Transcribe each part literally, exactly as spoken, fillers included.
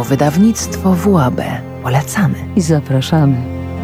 to wydawnictwo W A B. Polecamy i zapraszamy.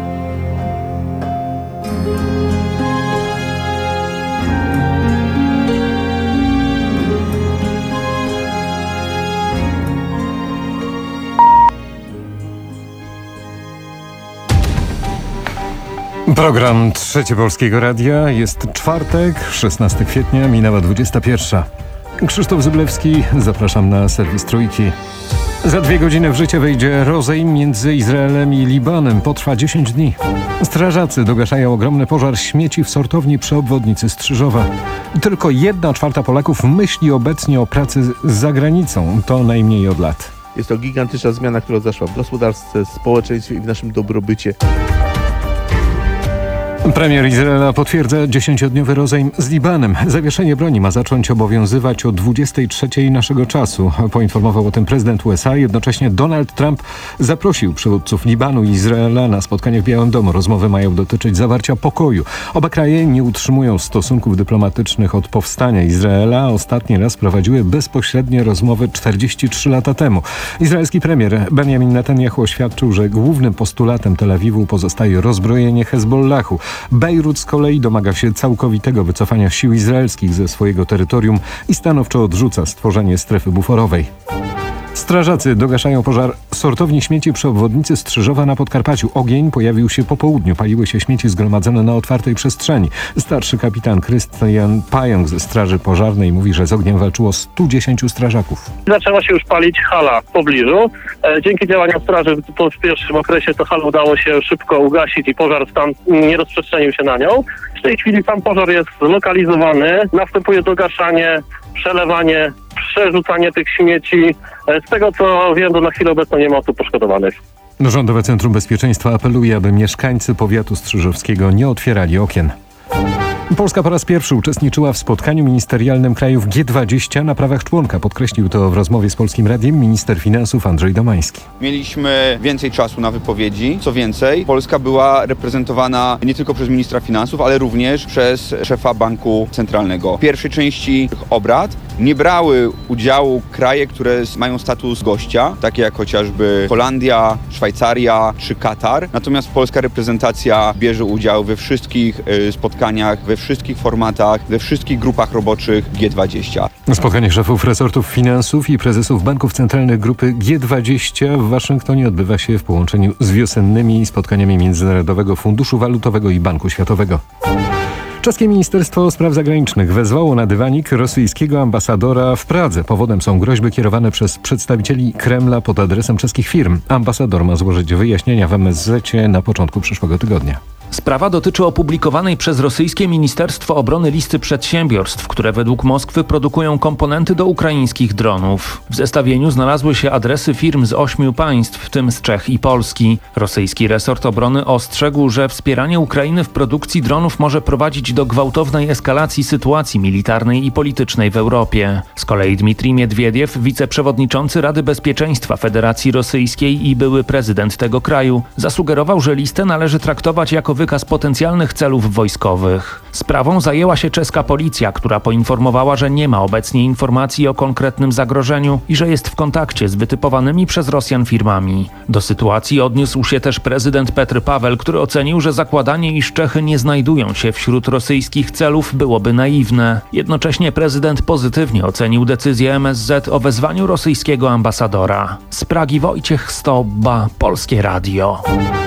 Program Trzecie Polskiego Radia. Jest czwartek, szesnastego kwietnia, minęła dwudziesta pierwsza. Krzysztof Zyblewski, zapraszam na serwis Trójki. Za dwie godziny w życie wejdzie rozejm między Izraelem i Libanem. Potrwa dziesięć dni. Strażacy dogaszają ogromny pożar śmieci w sortowni przy obwodnicy Strzyżowa. Tylko jedna czwarta Polaków myśli obecnie o pracy za granicą. To najmniej od lat. Jest to gigantyczna zmiana, która zaszła w gospodarce, społeczeństwie i w naszym dobrobycie. Premier Izraela potwierdza dziesięciodniowy rozejm z Libanem. Zawieszenie broni ma zacząć obowiązywać o dwudziestej trzeciej naszego czasu. Poinformował o tym prezydent U S A. Jednocześnie Donald Trump zaprosił przywódców Libanu i Izraela na spotkanie w Białym Domu. Rozmowy mają dotyczyć zawarcia pokoju. Oba kraje nie utrzymują stosunków dyplomatycznych od powstania Izraela. Ostatni raz prowadziły bezpośrednie rozmowy czterdzieści trzy lata temu. Izraelski premier Benjamin Netanyahu oświadczył, że głównym postulatem Tel Awiwu pozostaje rozbrojenie Hezbollahu. Bejrut z kolei domaga się całkowitego wycofania sił izraelskich ze swojego terytorium i stanowczo odrzuca stworzenie strefy buforowej. Strażacy dogaszają pożar sortowni śmieci przy obwodnicy Strzyżowa na Podkarpaciu. Ogień pojawił się po południu. Paliły się śmieci zgromadzone na otwartej przestrzeni. Starszy kapitan Krystian Pająk ze Straży Pożarnej mówi, że z ogniem walczyło stu dziesięciu strażaków. Zaczęła się już palić hala w pobliżu. E, dzięki działaniom straży w pierwszym okresie to halę udało się szybko ugasić i pożar tam nie rozprzestrzenił się na nią. W tej chwili sam pożar jest zlokalizowany. Następuje dogaszanie, przelewanie, przerzucanie tych śmieci. Z tego co wiem, to na chwilę obecną nie ma osób poszkodowanych. Rządowe Centrum Bezpieczeństwa apeluje, aby mieszkańcy powiatu strzyżowskiego nie otwierali okien. Polska po raz pierwszy uczestniczyła w spotkaniu ministerialnym krajów G dwadzieścia na prawach członka. Podkreślił to w rozmowie z Polskim Radiem minister finansów Andrzej Domański. Mieliśmy więcej czasu na wypowiedzi. Co więcej, Polska była reprezentowana nie tylko przez ministra finansów, ale również przez szefa Banku Centralnego. W pierwszej części obrad nie brały udziału kraje, które mają status gościa, takie jak chociażby Holandia, Szwajcaria czy Katar. Natomiast polska reprezentacja bierze udział we wszystkich spotkaniach, we wszystkich formatach, we wszystkich grupach roboczych G dwadzieścia. Spotkanie szefów resortów finansów i prezesów banków centralnych grupy G dwadzieścia w Waszyngtonie odbywa się w połączeniu z wiosennymi spotkaniami Międzynarodowego Funduszu Walutowego i Banku Światowego. Czeskie Ministerstwo Spraw Zagranicznych wezwało na dywanik rosyjskiego ambasadora w Pradze. Powodem są groźby kierowane przez przedstawicieli Kremla pod adresem czeskich firm. Ambasador ma złożyć wyjaśnienia w M S Z na początku przyszłego tygodnia. Sprawa dotyczy opublikowanej przez rosyjskie Ministerstwo Obrony listy przedsiębiorstw, które według Moskwy produkują komponenty do ukraińskich dronów. W zestawieniu znalazły się adresy firm z ośmiu państw, w tym z Czech i Polski. Rosyjski resort obrony ostrzegł, że wspieranie Ukrainy w produkcji dronów może prowadzić do gwałtownej eskalacji sytuacji militarnej i politycznej w Europie. Z kolei Dmitrij Miedwiediew, wiceprzewodniczący Rady Bezpieczeństwa Federacji Rosyjskiej i były prezydent tego kraju, zasugerował, że listę należy traktować jako wykaz potencjalnych celów wojskowych. Sprawą zajęła się czeska policja, która poinformowała, że nie ma obecnie informacji o konkretnym zagrożeniu i że jest w kontakcie z wytypowanymi przez Rosjan firmami. Do sytuacji odniósł się też prezydent Petr Paweł, który ocenił, że zakładanie, iż Czechy nie znajdują się wśród rosyjskich celów, byłoby naiwne. Jednocześnie prezydent pozytywnie ocenił decyzję M S Z o wezwaniu rosyjskiego ambasadora. Z Pragi Wojciech Stobba, Polskie Radio.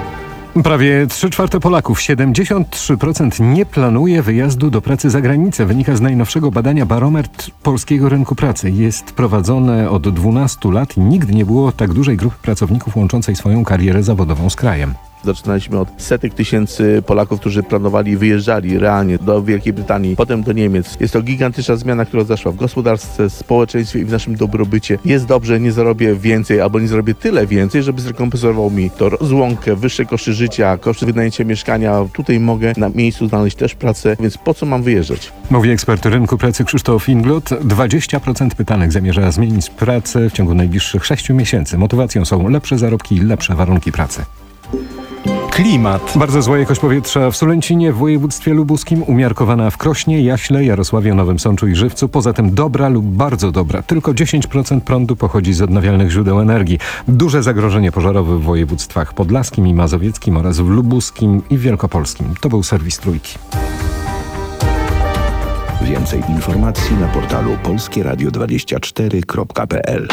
Prawie trzy czwarte Polaków, siedemdziesiąt trzy procent nie planuje wyjazdu do pracy za granicę. Wynika z najnowszego badania Barometr Polskiego Rynku Pracy. Jest prowadzone od dwunastu lat i nigdy nie było tak dużej grupy pracowników łączącej swoją karierę zawodową z krajem. Zaczynaliśmy od setek tysięcy Polaków, którzy planowali i wyjeżdżali realnie do Wielkiej Brytanii, potem do Niemiec. Jest to gigantyczna zmiana, która zaszła w gospodarce, społeczeństwie i w naszym dobrobycie. Jest dobrze, nie zarobię więcej albo nie zarobię tyle więcej, żeby zrekompensował mi to rozłąkę, wyższe koszty życia, koszty wynajęcia mieszkania. Tutaj mogę na miejscu znaleźć też pracę, więc po co mam wyjeżdżać? Mówi ekspert rynku pracy Krzysztof Inglot. dwadzieścia procent pytanych zamierza zmienić pracę w ciągu najbliższych sześciu miesięcy. Motywacją są lepsze zarobki i lepsze warunki pracy. Klimat. Bardzo zła jakość powietrza w Sulęcinie, w województwie lubuskim, umiarkowana w Krośnie, Jaśle, Jarosławiu, Nowym Sączu i Żywcu. Poza tym dobra lub bardzo dobra. Tylko dziesięć procent prądu pochodzi z odnawialnych źródeł energii. Duże zagrożenie pożarowe w województwach podlaskim i mazowieckim oraz w lubuskim i wielkopolskim. To był serwis Trójki. Więcej informacji na portalu polskie radio dwadzieścia cztery kropka p l.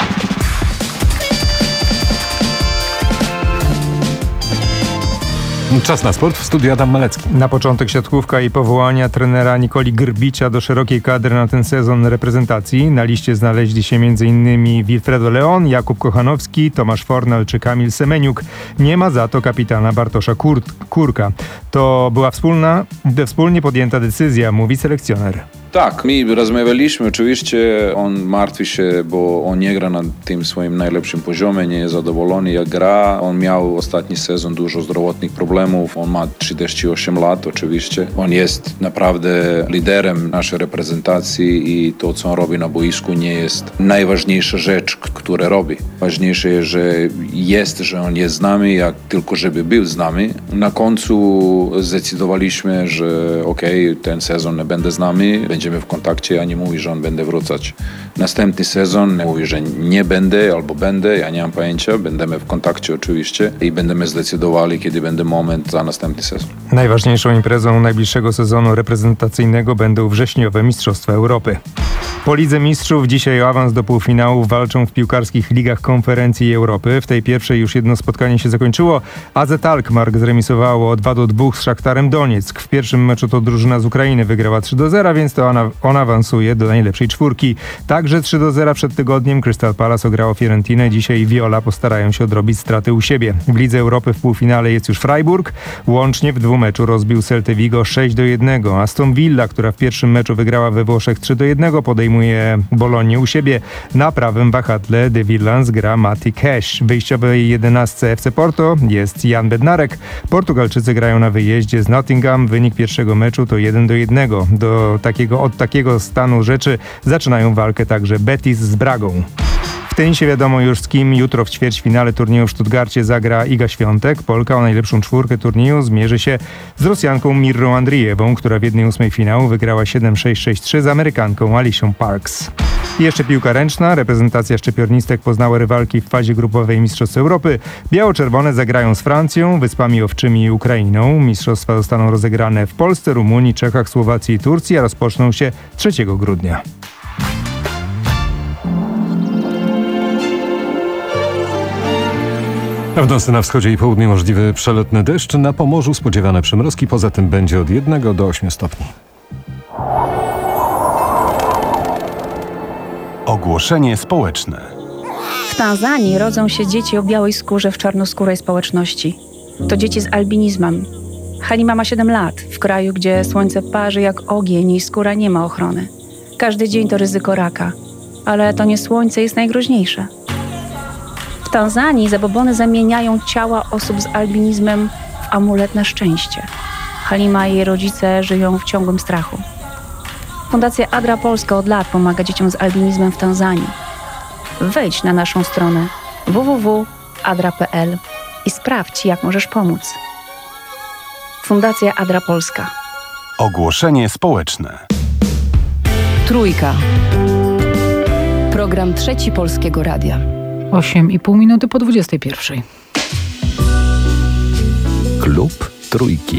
Czas na sport. W studiu Adam Malecki. Na początek siatkówka i powołania trenera Nikoli Grbicia do szerokiej kadry na ten sezon reprezentacji. Na liście znaleźli się m.in. Wilfredo Leon, Jakub Kochanowski, Tomasz Fornal czy Kamil Semeniuk. Nie ma za to kapitana Bartosza Kur- Kurka. To była wspólna, wspólnie podjęta decyzja, mówi selekcjoner. Tak, my rozmawialiśmy, oczywiście on martwi się, bo on nie gra na tym swoim najlepszym poziomie, nie jest zadowolony jak gra. On miał ostatni sezon dużo zdrowotnych problemów, on ma trzydzieści osiem lat oczywiście. On jest naprawdę liderem naszej reprezentacji i to, co on robi na boisku, nie jest najważniejsza rzecz, którą robi. Ważniejsze jest, że jest, że on jest z nami, jak tylko żeby był z nami. Na końcu zdecydowaliśmy, że okej, okay, ten sezon nie będzie z nami, będzie Będziemy w kontakcie, ja nie mówię, że on będzie wracać. Następny sezon mówi, że nie będę albo będę, ja nie mam pojęcia, będziemy w kontakcie oczywiście i będziemy zdecydowali, kiedy będzie moment za następny sezon. Najważniejszą imprezą najbliższego sezonu reprezentacyjnego będą wrześniowe Mistrzostwa Europy. Po Lidze Mistrzów dzisiaj o awans do półfinału walczą w piłkarskich ligach konferencji Europy. W tej pierwszej już jedno spotkanie się zakończyło. A Z Alkmaar zremisowało dwa do dwóch z Szachtarem Donieck. W pierwszym meczu to drużyna z Ukrainy wygrała trzy do zera, więc to ona, on awansuje do najlepszej czwórki. Także trzy do zera przed tygodniem Crystal Palace ograło Fiorentinę. Dzisiaj Viola postarają się odrobić straty u siebie. W Lidze Europy w półfinale jest już Freiburg. Łącznie w dwumeczu rozbił Celtę Vigo sześć do jednego. Aston Villa, która w pierwszym meczu wygrała we Włoszech trzy do jednego, podejmuje Bolonię u siebie. Na prawym wahadle de Villans gra Mati Cash. W wyjściowej jedenastce F C Porto jest Jan Bednarek. Portugalczycy grają na wyjeździe z Nottingham. Wynik pierwszego meczu to jeden do jednego. Do takiego, od takiego stanu rzeczy zaczynają walkę także Betis z Bragą. W tenisie wiadomo już z kim jutro w ćwierćfinale turnieju w Stuttgarcie zagra Iga Świątek. Polka o najlepszą czwórkę turnieju zmierzy się z Rosjanką Mirrą Andrijewą, która w jednej ósmej finału wygrała siedem sześć sześć trzy z Amerykanką Alicią Parks. I jeszcze piłka ręczna. Reprezentacja szczypiornistek poznała rywalki w fazie grupowej Mistrzostw Europy. Biało-czerwone zagrają z Francją, Wyspami Owczymi i Ukrainą. Mistrzostwa zostaną rozegrane w Polsce, Rumunii, Czechach, Słowacji i Turcji, a rozpoczną się trzeciego grudnia. W nocy na wschodzie i południu możliwy przelotny deszcz, na Pomorzu spodziewane przymrozki, poza tym będzie od jednego do ośmiu stopni. Ogłoszenie społeczne. W Tanzanii rodzą się dzieci o białej skórze w czarnoskórej społeczności. To dzieci z albinizmem. Halima ma siedem lat, w kraju, gdzie słońce parzy jak ogień i skóra nie ma ochrony. Każdy dzień to ryzyko raka, ale to nie słońce jest najgroźniejsze. W Tanzanii zabobony zamieniają ciała osób z albinizmem w amulet na szczęście. Halima i jej rodzice żyją w ciągłym strachu. Fundacja Adra Polska od lat pomaga dzieciom z albinizmem w Tanzanii. Wejdź na naszą stronę w w w kropka adra kropka p l i sprawdź, jak możesz pomóc. Fundacja Adra Polska. Ogłoszenie społeczne. Trójka. Program Trzeci Polskiego Radia. osiem i pół minuty po dwudziestej pierwszej. Klub Trójki.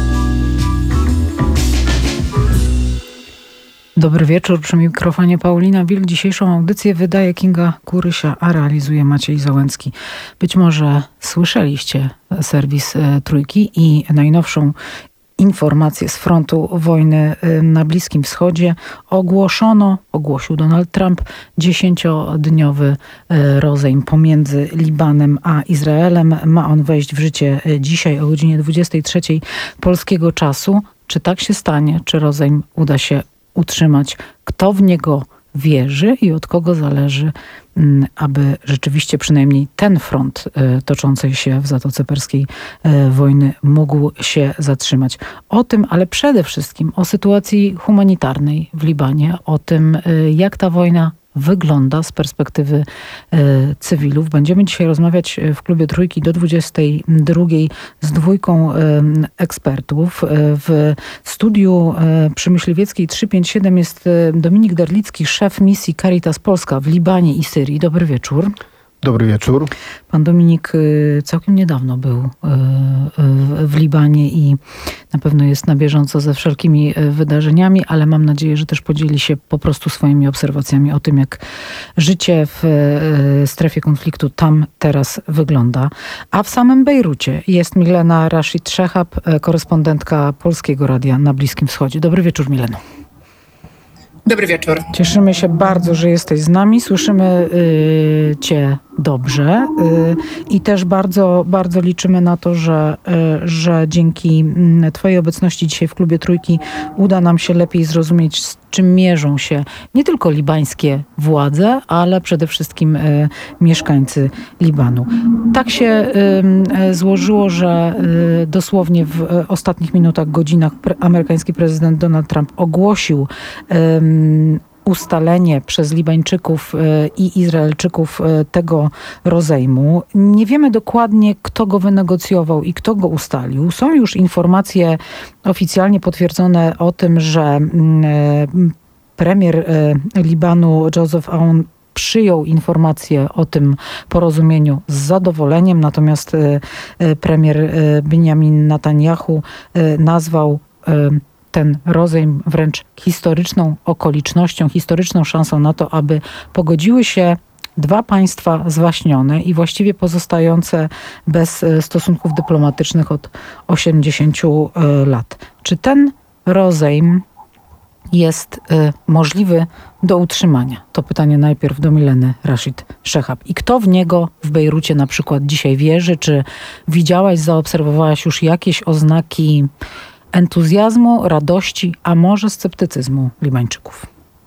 Dobry wieczór, przy mikrofonie Paulina Wilk. Dzisiejszą audycję wydaje Kinga Kurysia, a realizuje Maciej Załęcki. Być może słyszeliście serwis Trójki i najnowszą informacje z frontu wojny na Bliskim Wschodzie. Ogłoszono, ogłosił Donald Trump, dziesięciodniowy rozejm pomiędzy Libanem a Izraelem. Ma on wejść w życie dzisiaj o godzinie dwudziestej trzeciej polskiego czasu. Czy tak się stanie? Czy rozejm uda się utrzymać? Kto w niego wierzy i od kogo zależy, aby rzeczywiście przynajmniej ten front toczącej się w Zatoce Perskiej wojny mógł się zatrzymać. O tym, ale przede wszystkim o sytuacji humanitarnej w Libanie, o tym, jak ta wojna wygląda z perspektywy e, cywilów. Będziemy dzisiaj rozmawiać w klubie Trójki do dwudziestej drugiej z dwójką e, ekspertów. E, w studiu e, przy Myśliwieckiej trzysta pięćdziesiąt siedem jest e, Dominik Derlicki, szef misji Caritas Polska w Libanie i Syrii. Dobry wieczór. Dobry wieczór. Pan Dominik całkiem niedawno był w Libanie i na pewno jest na bieżąco ze wszelkimi wydarzeniami, ale mam nadzieję, że też podzieli się po prostu swoimi obserwacjami o tym, jak życie w strefie konfliktu tam teraz wygląda. A w samym Bejrucie jest Milena Rashid Szechab, korespondentka Polskiego Radia na Bliskim Wschodzie. Dobry wieczór, Mileno. Dobry wieczór. Cieszymy się bardzo, że jesteś z nami. Słyszymy y, Cię dobrze y, i też bardzo, bardzo liczymy na to, że, y, że dzięki y, Twojej obecności dzisiaj w klubie Trójki uda nam się lepiej zrozumieć, z czym mierzą się nie tylko libańskie władze, ale przede wszystkim y, mieszkańcy Libanu. Tak się y, y, złożyło, że y, dosłownie w y, ostatnich minutach, godzinach pre- amerykański prezydent Donald Trump ogłosił y, ustalenie przez Libańczyków i Izraelczyków tego rozejmu. Nie wiemy dokładnie, kto go wynegocjował i kto go ustalił. Są już informacje oficjalnie potwierdzone o tym, że premier Libanu Joseph Aoun przyjął informację o tym porozumieniu z zadowoleniem, natomiast premier Benjamin Netanyahu nazwał ten rozejm wręcz historyczną okolicznością, historyczną szansą na to, aby pogodziły się dwa państwa zwaśnione i właściwie pozostające bez stosunków dyplomatycznych od osiemdziesięciu lat. Czy ten rozejm jest możliwy do utrzymania? To pytanie najpierw do Mileny Rashid Szechab. I kto w niego w Bejrucie na przykład dzisiaj wierzy? Czy widziałaś, zaobserwowałaś już jakieś oznaki entuzjazmu, radości, a może sceptycyzmu Libańczyków?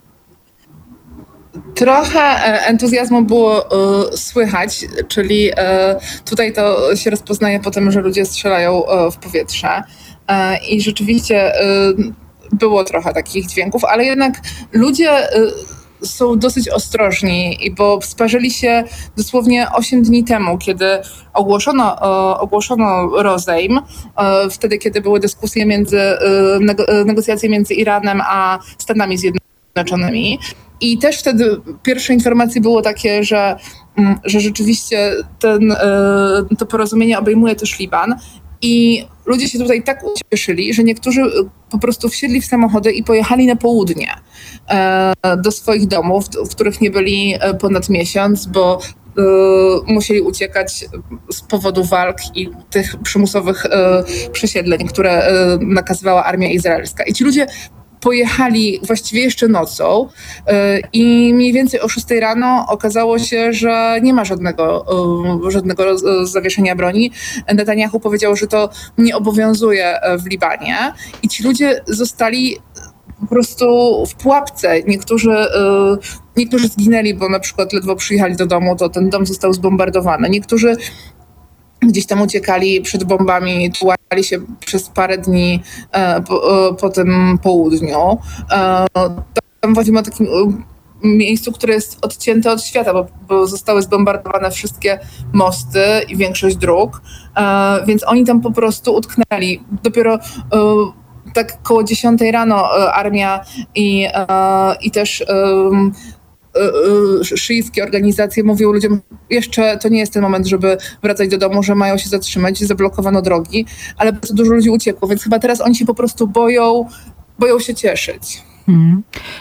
Trochę entuzjazmu było y, słychać, czyli y, tutaj to się rozpoznaje po tym, że ludzie strzelają y, w powietrze. Y, I rzeczywiście y, było trochę takich dźwięków, ale jednak ludzie y, są dosyć ostrożni, bo sparzyli się dosłownie osiem dni temu, kiedy ogłoszono, ogłoszono rozejm, wtedy kiedy były dyskusje między, negocjacje między Iranem a Stanami Zjednoczonymi. I też wtedy pierwsze informacje było takie, że, że rzeczywiście ten, to porozumienie obejmuje też Liban. I ludzie się tutaj tak ucieszyli, że niektórzy po prostu wsiedli w samochody i pojechali na południe do swoich domów, w których nie byli ponad miesiąc, bo musieli uciekać z powodu walk i tych przymusowych przesiedleń, które nakazywała armia izraelska. I ci ludzie pojechali właściwie jeszcze nocą i mniej więcej o szóstej rano okazało się, że nie ma żadnego, żadnego zawieszenia broni. Netanyahu powiedział, że to nie obowiązuje w Libanie i ci ludzie zostali po prostu w pułapce. Niektórzy, niektórzy zginęli, bo na przykład ledwo przyjechali do domu, to ten dom został zbombardowany. Niektórzy gdzieś tam uciekali przed bombami, tułali się przez parę dni e, po, e, po tym południu. E, tam mówimy o takim miejscu, które jest odcięte od świata, bo, bo zostały zbombardowane wszystkie mosty i większość dróg, e, więc oni tam po prostu utknęli. Dopiero e, tak koło dziesiątej rano e, armia i, e, i też e, szyickie organizacje mówią ludziom, jeszcze to nie jest ten moment, żeby wracać do domu, że mają się zatrzymać, zablokowano drogi, ale bardzo dużo ludzi uciekło, więc chyba teraz oni się po prostu boją, boją się cieszyć. Hmm.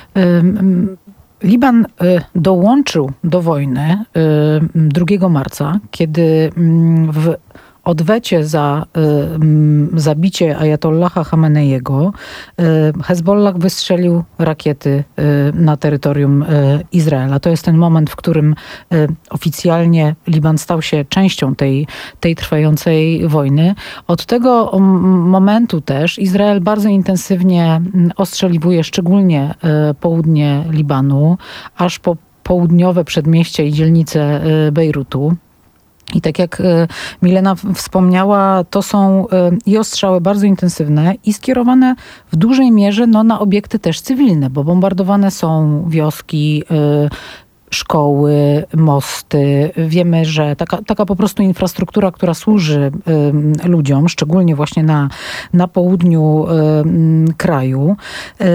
Um, Liban dołączył do wojny drugiego marca, kiedy w odwecie za y, zabicie Ajatollaha Chameneiego y, Hezbollah wystrzelił rakiety y, na terytorium y, Izraela. To jest ten moment, w którym y, oficjalnie Liban stał się częścią tej, tej trwającej wojny. Od tego momentu też Izrael bardzo intensywnie ostrzeliwuje szczególnie y, południe Libanu, aż po południowe przedmieście i dzielnice y, Bejrutu. I tak jak Milena wspomniała, to są i ostrzały bardzo intensywne i skierowane w dużej mierze no, na obiekty też cywilne, bo bombardowane są wioski, szkoły, mosty. Wiemy, że taka, taka po prostu infrastruktura, która służy y, ludziom, szczególnie właśnie na, na południu y, kraju. Y,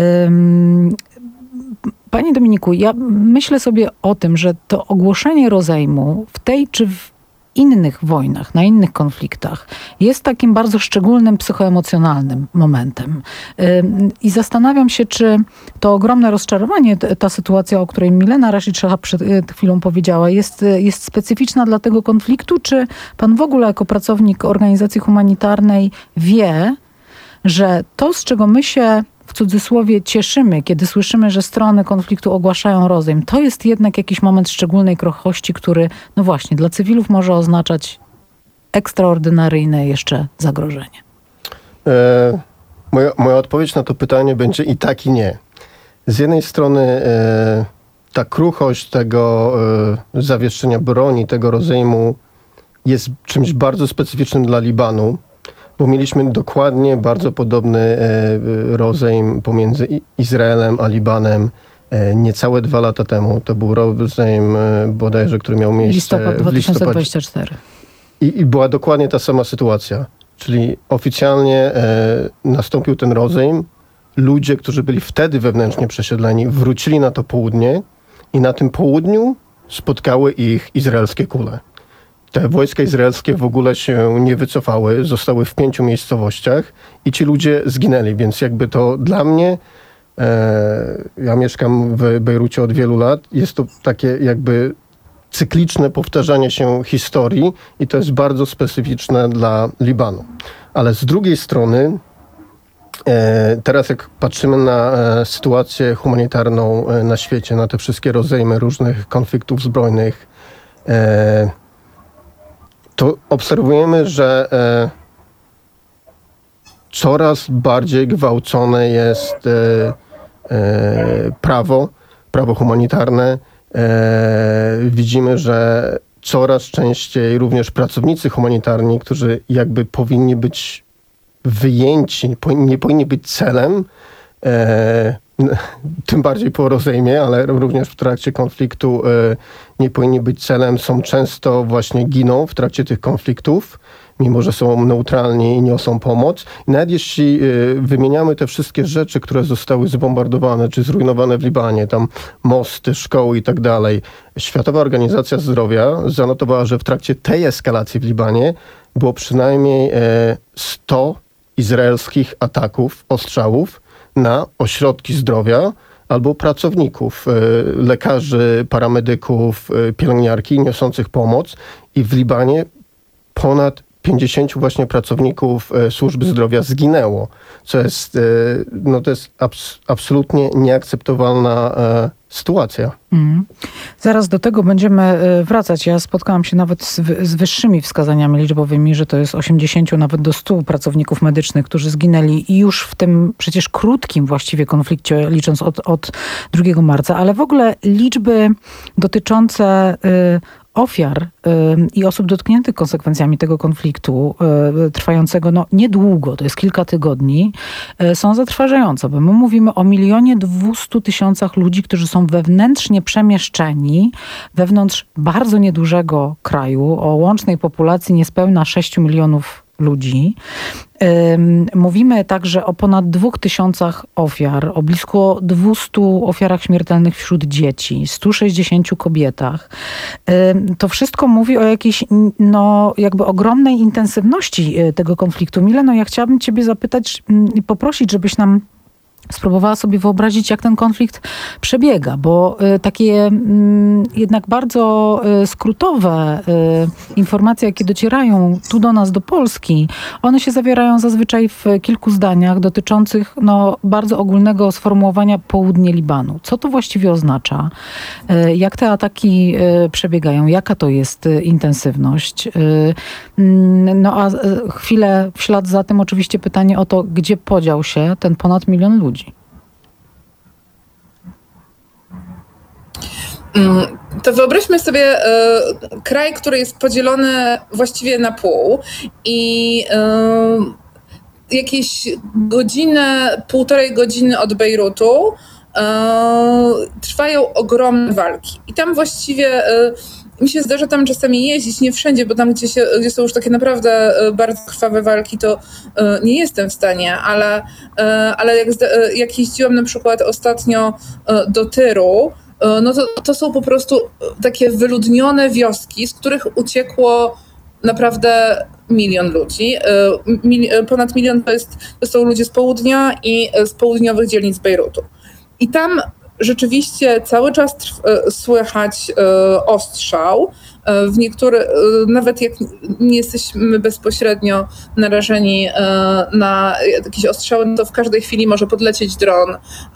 Panie Dominiku, ja myślę sobie o tym, że to ogłoszenie rozejmu w tej czy w innych wojnach, na innych konfliktach jest takim bardzo szczególnym psychoemocjonalnym momentem. I zastanawiam się, czy to ogromne rozczarowanie, ta sytuacja, o której Milena Rashid-Shahab przed chwilą powiedziała, jest, jest specyficzna dla tego konfliktu, czy pan w ogóle jako pracownik organizacji humanitarnej wie, że to, z czego my się w cudzysłowie cieszymy, kiedy słyszymy, że strony konfliktu ogłaszają rozejm, to jest jednak jakiś moment szczególnej krochości, który, no właśnie, dla cywilów może oznaczać ekstraordynaryjne jeszcze zagrożenie. E, moja, moja odpowiedź na to pytanie będzie i tak, i nie. Z jednej strony e, ta kruchość tego e, zawieszenia broni, tego rozejmu jest czymś bardzo specyficznym dla Libanu, bo mieliśmy dokładnie bardzo podobny e, rozejm pomiędzy Izraelem a Libanem e, niecałe dwa lata temu. To był rozejm e, bodajże, który miał miejsce Listopad w dwa tysiące listopadzie. dwudziestym czwartym. I, I była dokładnie ta sama sytuacja. Czyli oficjalnie e, nastąpił ten rozejm. Ludzie, którzy byli wtedy wewnętrznie przesiedleni, wrócili na to południe i na tym południu spotkały ich izraelskie kule. Te wojska izraelskie w ogóle się nie wycofały, zostały w pięciu miejscowościach i ci ludzie zginęli, więc jakby to dla mnie, e, ja mieszkam w Bejrucie od wielu lat, jest to takie jakby cykliczne powtarzanie się historii i to jest bardzo specyficzne dla Libanu. Ale z drugiej strony, e, teraz jak patrzymy na e, sytuację humanitarną e, na świecie, na te wszystkie rozejmy różnych konfliktów zbrojnych, e, to obserwujemy, że e, coraz bardziej gwałcone jest e, e, prawo, prawo humanitarne. E, widzimy, że coraz częściej również pracownicy humanitarni, którzy jakby powinni być wyjęci, nie powinni być celem, e, tym bardziej po rozejmie, ale również w trakcie konfliktu e, nie powinni być celem, są często właśnie giną w trakcie tych konfliktów, mimo że są neutralni i niosą pomoc. I nawet jeśli e, wymieniamy te wszystkie rzeczy, które zostały zbombardowane czy zrujnowane w Libanie, tam mosty, szkoły i tak dalej, Światowa Organizacja Zdrowia zanotowała, że w trakcie tej eskalacji w Libanie było przynajmniej e, sto izraelskich ataków, ostrzałów na ośrodki zdrowia albo pracowników, lekarzy, paramedyków, pielęgniarki niosących pomoc i w Libanie ponad pięćdziesięciu właśnie pracowników służby zdrowia zginęło, co jest, no to jest abs- absolutnie nieakceptowalna sytuacja. Mm. Zaraz do tego będziemy wracać. Ja spotkałam się nawet z, z wyższymi wskazaniami liczbowymi, że to jest osiemdziesięciu nawet do stu pracowników medycznych, którzy zginęli i już w tym przecież krótkim właściwie konflikcie, licząc od, od drugiego marca, ale w ogóle liczby dotyczące y, ofiar y, i osób dotkniętych konsekwencjami tego konfliktu y, trwającego no, niedługo, to jest kilka tygodni, y, są zatrważające, bo my mówimy o milionie dwustu tysiącach ludzi, którzy są wewnętrznie przemieszczeni wewnątrz bardzo niedużego kraju o łącznej populacji niespełna sześciu milionów ludzi. Mówimy także o ponad dwóch tysiącach ofiar, o blisko dwustu ofiarach śmiertelnych wśród dzieci, stu sześćdziesięciu kobietach. To wszystko mówi o jakiejś no, jakby ogromnej intensywności tego konfliktu. Mileno, ja chciałabym ciebie zapytać i poprosić, żebyś nam spróbowała sobie wyobrazić, jak ten konflikt przebiega, bo y, takie y, jednak bardzo y, skrótowe y, informacje, jakie docierają tu do nas, do Polski, one się zawierają zazwyczaj w kilku zdaniach dotyczących no, bardzo ogólnego sformułowania południe Libanu. Co to właściwie oznacza? Y, jak te ataki y, przebiegają? Jaka to jest y, intensywność? Y, y, no a y, chwilę w ślad za tym oczywiście pytanie o to, gdzie podział się ten ponad milion ludzi. To wyobraźmy sobie y, kraj, który jest podzielony właściwie na pół i y, jakieś godzinę, półtorej godziny od Bejrutu y, trwają ogromne walki. I tam właściwie y, mi się zdarza tam czasami jeździć, nie wszędzie, bo tam, gdzie, się, gdzie są już takie naprawdę bardzo krwawe walki, to y, nie jestem w stanie, ale, y, ale jak, y, jak jeździłam na przykład ostatnio y, do Tyru, no to, to są po prostu takie wyludnione wioski, z których uciekło naprawdę milion ludzi. Mil, ponad milion to, jest, to są ludzie z południa i z południowych dzielnic Bejrutu. I tam rzeczywiście cały czas trw, słychać ostrzał. W niektórych, nawet jak nie jesteśmy bezpośrednio narażeni na jakieś ostrzały, to w każdej chwili może podlecieć dron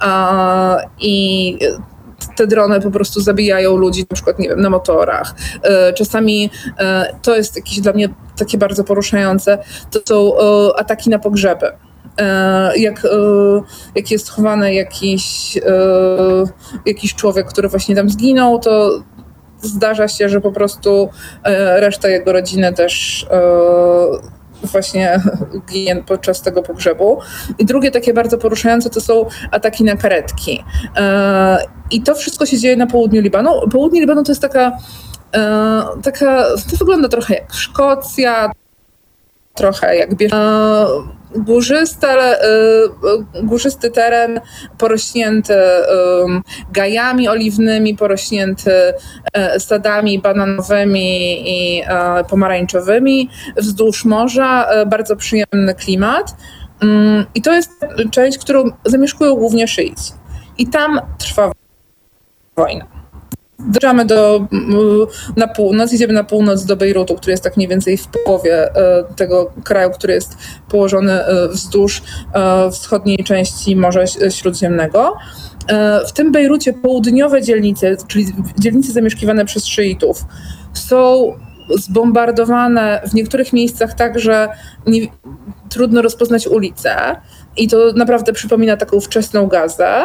i te drony po prostu zabijają ludzi, na przykład, nie wiem, na motorach. Czasami to jest jakieś dla mnie takie bardzo poruszające, to są ataki na pogrzeby. Jak, jak jest chowany jakiś, jakiś człowiek, który właśnie tam zginął, to zdarza się, że po prostu reszta jego rodziny też właśnie ginie podczas tego pogrzebu. I drugie takie bardzo poruszające to są ataki na karetki. I to wszystko się dzieje na południu Libanu. Południe Libanu to jest taka, taka to wygląda trochę jak Szkocja, trochę jak górzysty, ale górzysty teren porośnięty gajami oliwnymi, porośnięty sadami bananowymi i pomarańczowymi, wzdłuż morza, bardzo przyjemny klimat. I to jest część, którą zamieszkują głównie szyici. I tam trwa wojna. Dojeżdżamy do, na północ, idziemy na północ do Bejrutu, który jest tak mniej więcej w połowie tego kraju, który jest położony wzdłuż wschodniej części Morza Śródziemnego. W tym Bejrucie południowe dzielnice, czyli dzielnice zamieszkiwane przez szyitów, są zbombardowane w niektórych miejscach tak, że nie, trudno rozpoznać ulicę i to naprawdę przypomina taką wczesną Gazę.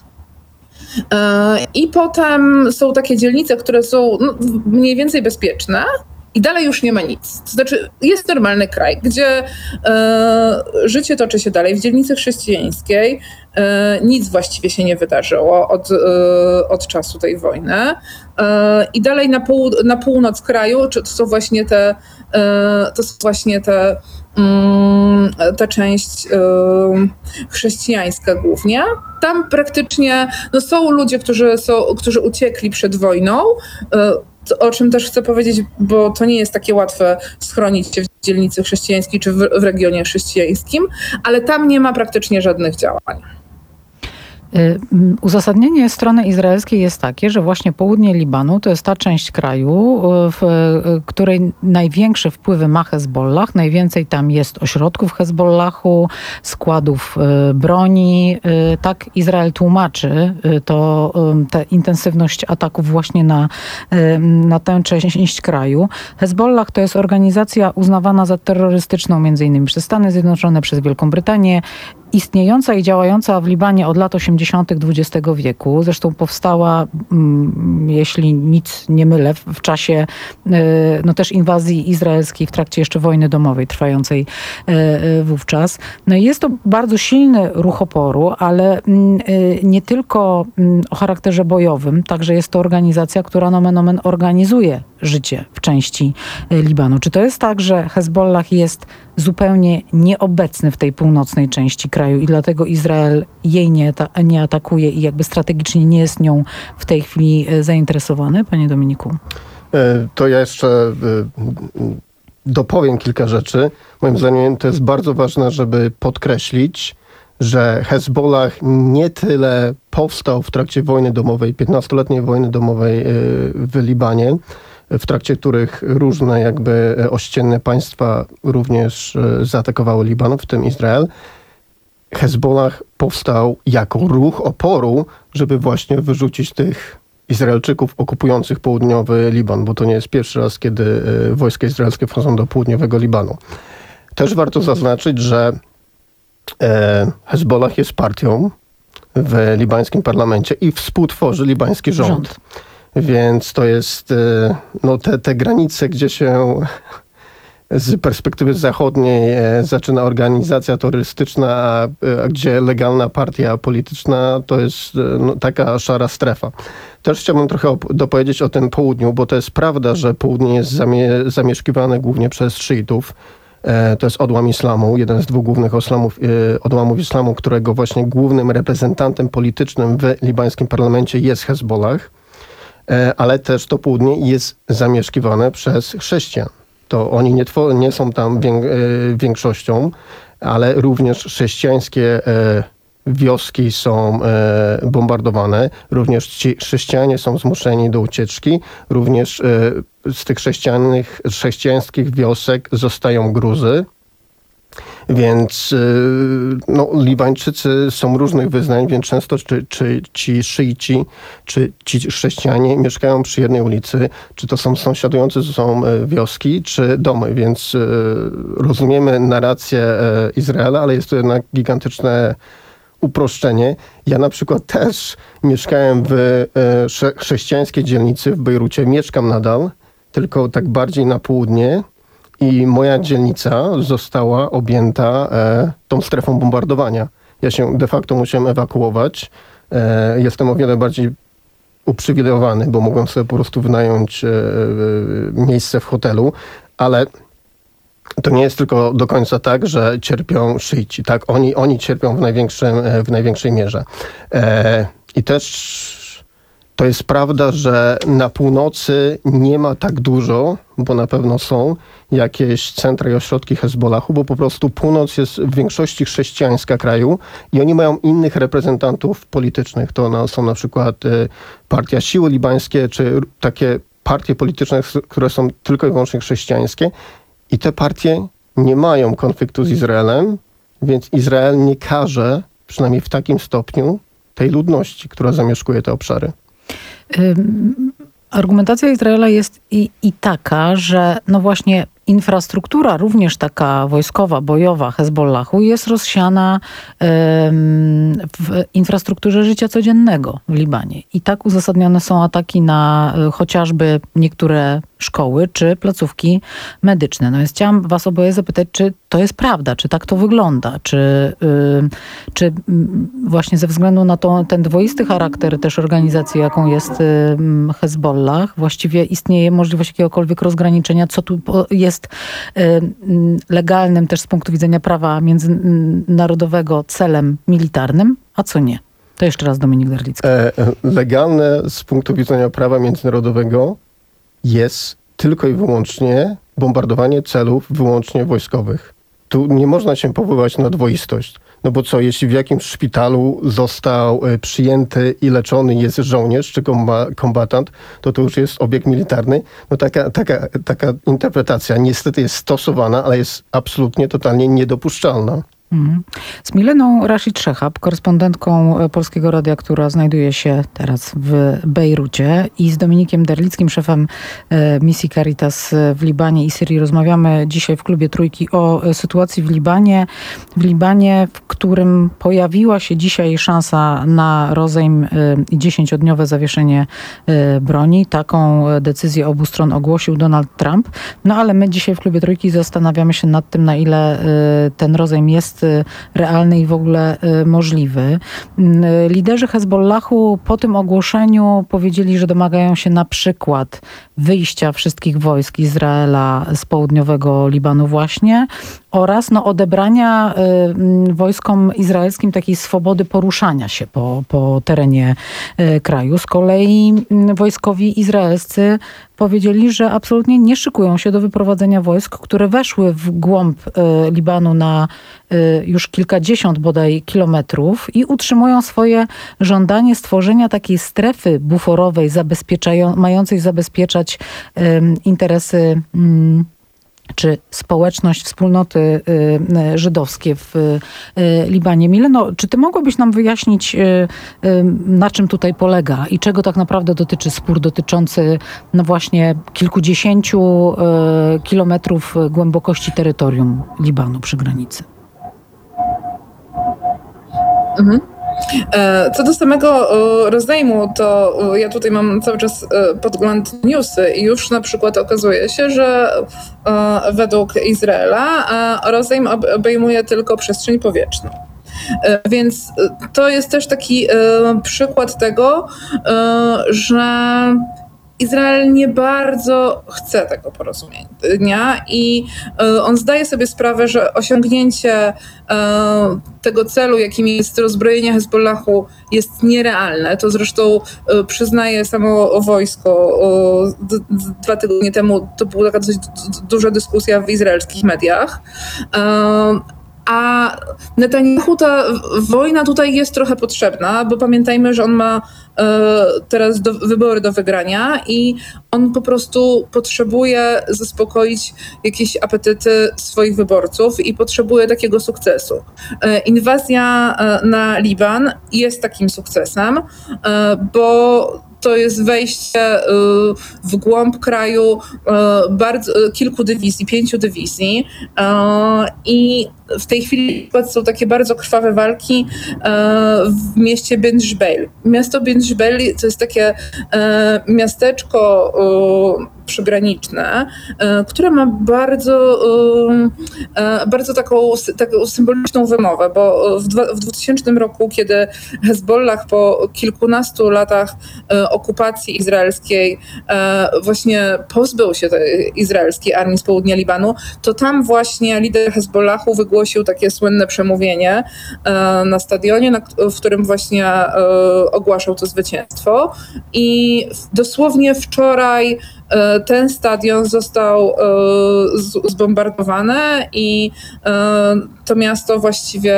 I potem są takie dzielnice, które są no, mniej więcej bezpieczne i dalej już nie ma nic. To znaczy jest normalny kraj, gdzie e, życie toczy się dalej. W dzielnicy chrześcijańskiej e, nic właściwie się nie wydarzyło od, e, od czasu tej wojny. E, I dalej na, pół, na północ kraju to są właśnie te, e, to są właśnie te ta część chrześcijańska głównie. Tam praktycznie no są ludzie, którzy, są, którzy uciekli przed wojną, o czym też chcę powiedzieć, bo to nie jest takie łatwe schronić się w dzielnicy chrześcijańskiej czy w, w regionie chrześcijańskim, ale tam nie ma praktycznie żadnych działań. Uzasadnienie strony izraelskiej jest takie, że właśnie południe Libanu to jest ta część kraju, w której największe wpływy ma Hezbollah. Najwięcej tam jest ośrodków Hezbollahu, składów broni. Tak Izrael tłumaczy to, tę intensywność ataków właśnie na, na tę część kraju. Hezbollah to jest organizacja uznawana za terrorystyczną między innymi przez Stany Zjednoczone, przez Wielką Brytanię, istniejąca i działająca w Libanie od lat osiemdziesiątych dwudziestego wieku. Zresztą powstała, jeśli nic nie mylę, w czasie no też inwazji izraelskiej w trakcie jeszcze wojny domowej trwającej wówczas. No i jest to bardzo silny ruch oporu, ale nie tylko o charakterze bojowym, także jest to organizacja, która nomen omen organizuje życie w części Libanu. Czy to jest tak, że Hezbollah jest zupełnie nieobecny w tej północnej części kraju i dlatego Izrael jej nie, ta, nie atakuje i jakby strategicznie nie jest nią w tej chwili zainteresowany? Panie Dominiku. To ja jeszcze dopowiem kilka rzeczy. Moim zdaniem to jest bardzo ważne, żeby podkreślić, że Hezbollah nie tyle powstał w trakcie wojny domowej, piętnastoletniej wojny domowej w Libanie, w trakcie których różne jakby ościenne państwa również zaatakowały Liban, w tym Izrael. Hezbollah powstał jako ruch oporu, żeby właśnie wyrzucić tych Izraelczyków okupujących południowy Liban, bo to nie jest pierwszy raz, kiedy wojska izraelskie wchodzą do południowego Libanu. Też warto zaznaczyć, że Hezbollah jest partią w libańskim parlamencie i współtworzy libański rząd. rząd. Więc to jest no, te, te granice, gdzie się z perspektywy zachodniej e, zaczyna organizacja turystyczna, a, a gdzie legalna partia polityczna to jest no, taka szara strefa. Też chciałbym trochę op- dopowiedzieć o tym południu, bo to jest prawda, że południe jest zamie- zamieszkiwane głównie przez szyitów. E, to jest odłam islamu, jeden z dwóch głównych oslamów, e, odłamów islamu, którego właśnie głównym reprezentantem politycznym w libańskim parlamencie jest Hezbollah, e, ale też to południe jest zamieszkiwane przez chrześcijan. To oni nie, two, nie są tam wię, e, większością, ale również chrześcijańskie e, wioski są e, bombardowane, również ci chrześcijanie są zmuszeni do ucieczki, również e, z tych chrześcijańskich wiosek zostają Gruzy. Więc no, Libańczycy są różnych wyznań, więc często czy, czy ci szyici, czy ci chrześcijanie mieszkają przy jednej ulicy, czy to są sąsiadujące są wioski, czy domy, więc rozumiemy narrację Izraela, ale jest to jednak gigantyczne uproszczenie. Ja na przykład też mieszkałem w chrześcijańskiej dzielnicy w Bejrucie, mieszkam nadal, tylko tak bardziej na południe. I moja dzielnica została objęta e, tą strefą bombardowania. Ja się de facto musiałem ewakuować. E, jestem o wiele bardziej uprzywilejowany, bo mogłem sobie po prostu wynająć e, e, miejsce w hotelu, ale to nie jest tylko do końca tak, że cierpią szyici. Tak, oni, oni cierpią w, największym, w największej mierze. E, I też to jest prawda, że na północy nie ma tak dużo, bo na pewno są jakieś centra i ośrodki Hezbollahu, bo po prostu północ jest w większości chrześcijańska kraju i oni mają innych reprezentantów politycznych. To są na przykład y, Partia Siły Libańskie, czy takie partie polityczne, które są tylko i wyłącznie chrześcijańskie. I te partie nie mają konfliktu z Izraelem, więc Izrael nie karze, przynajmniej w takim stopniu, tej ludności, która zamieszkuje te obszary. Argumentacja Izraela jest i, i taka, że no właśnie infrastruktura, również taka wojskowa, bojowa Hezbollahu jest rozsiana w infrastrukturze życia codziennego w Libanie. I tak uzasadnione są ataki na chociażby niektóre szkoły czy placówki medyczne. No więc chciałam was oboje zapytać, czy to jest prawda, czy tak to wygląda, czy, czy właśnie ze względu na to, ten dwoisty charakter też organizacji, jaką jest Hezbollah, właściwie istnieje możliwość jakiegokolwiek rozgraniczenia, co tu jest legalnym też z punktu widzenia prawa międzynarodowego celem militarnym, a co nie? To jeszcze raz Dominik Derlicki. E, legalne z punktu widzenia prawa międzynarodowego jest tylko i wyłącznie bombardowanie celów wyłącznie wojskowych. Tu nie można się powoływać na dwoistość. No bo co, jeśli w jakimś szpitalu został przyjęty i leczony jest żołnierz czy kombatant, to to już jest obiekt militarny. No taka, taka, taka interpretacja niestety jest stosowana, ale jest absolutnie, totalnie niedopuszczalna. Z Mileną Rashid Szechab, korespondentką Polskiego Radia, która znajduje się teraz w Bejrucie, i z Dominikiem Derlickim, szefem misji Caritas w Libanie i Syrii, rozmawiamy dzisiaj w Klubie Trójki o sytuacji w Libanie. W Libanie, w którym pojawiła się dzisiaj szansa na rozejm i dziesięciodniowe zawieszenie broni. Taką decyzję obu stron ogłosił Donald Trump. No ale my dzisiaj w Klubie Trójki zastanawiamy się nad tym, na ile ten rozejm jest realny i w ogóle możliwy. Liderzy Hezbollahu po tym ogłoszeniu powiedzieli, że domagają się na przykład wyjścia wszystkich wojsk Izraela z południowego Libanu właśnie oraz no, odebrania y, wojskom izraelskim takiej swobody poruszania się po, po terenie y, kraju. Z kolei y, wojskowi izraelscy powiedzieli, że absolutnie nie szykują się do wyprowadzenia wojsk, które weszły w głąb y, Libanu na y, już kilkadziesiąt bodaj kilometrów i utrzymują swoje żądanie stworzenia takiej strefy buforowej zabezpieczają, mającej zabezpieczać y, interesy y, czy społeczność, wspólnoty y, żydowskie w y, Libanie. Mileno, czy ty mogłabyś nam wyjaśnić, y, y, na czym tutaj polega i czego tak naprawdę dotyczy spór dotyczący no właśnie kilkudziesięciu y, kilometrów głębokości terytorium Libanu przy granicy? Mhm. Co do samego rozejmu, to ja tutaj mam cały czas podgląd newsy i już na przykład okazuje się, że według Izraela rozejm obejmuje tylko przestrzeń powietrzną. Więc to jest też taki przykład tego, że Izrael nie bardzo chce tego porozumienia i on zdaje sobie sprawę, że osiągnięcie tego celu, jakim jest rozbrojenie Hezbollahu, jest nierealne. To zresztą przyznaje samo wojsko. Dwa tygodnie temu to była taka dosyć duża dyskusja w izraelskich mediach. A Netanyahu ta wojna tutaj jest trochę potrzebna, bo pamiętajmy, że on ma e, teraz do, wybory do wygrania i on po prostu potrzebuje zaspokoić jakieś apetyty swoich wyborców i potrzebuje takiego sukcesu. E, inwazja e, na Liban jest takim sukcesem, e, bo to jest wejście w głąb kraju bardzo, kilku dywizji, pięciu dywizji i w tej chwili są takie bardzo krwawe walki w mieście Ben Jbeil. Miasto Ben Jbeil to jest takie miasteczko przygraniczne, które ma bardzo, bardzo taką, taką symboliczną wymowę, bo w, dwa, w dwutysięcznym roku, kiedy Hezbollah po kilkunastu latach okupacji izraelskiej właśnie pozbył się tej izraelskiej armii z południa Libanu, to tam właśnie lider Hezbollahu wygłosił takie słynne przemówienie na stadionie, na, w którym właśnie ogłaszał to zwycięstwo i dosłownie wczoraj ten stadion został zbombardowany i to miasto właściwie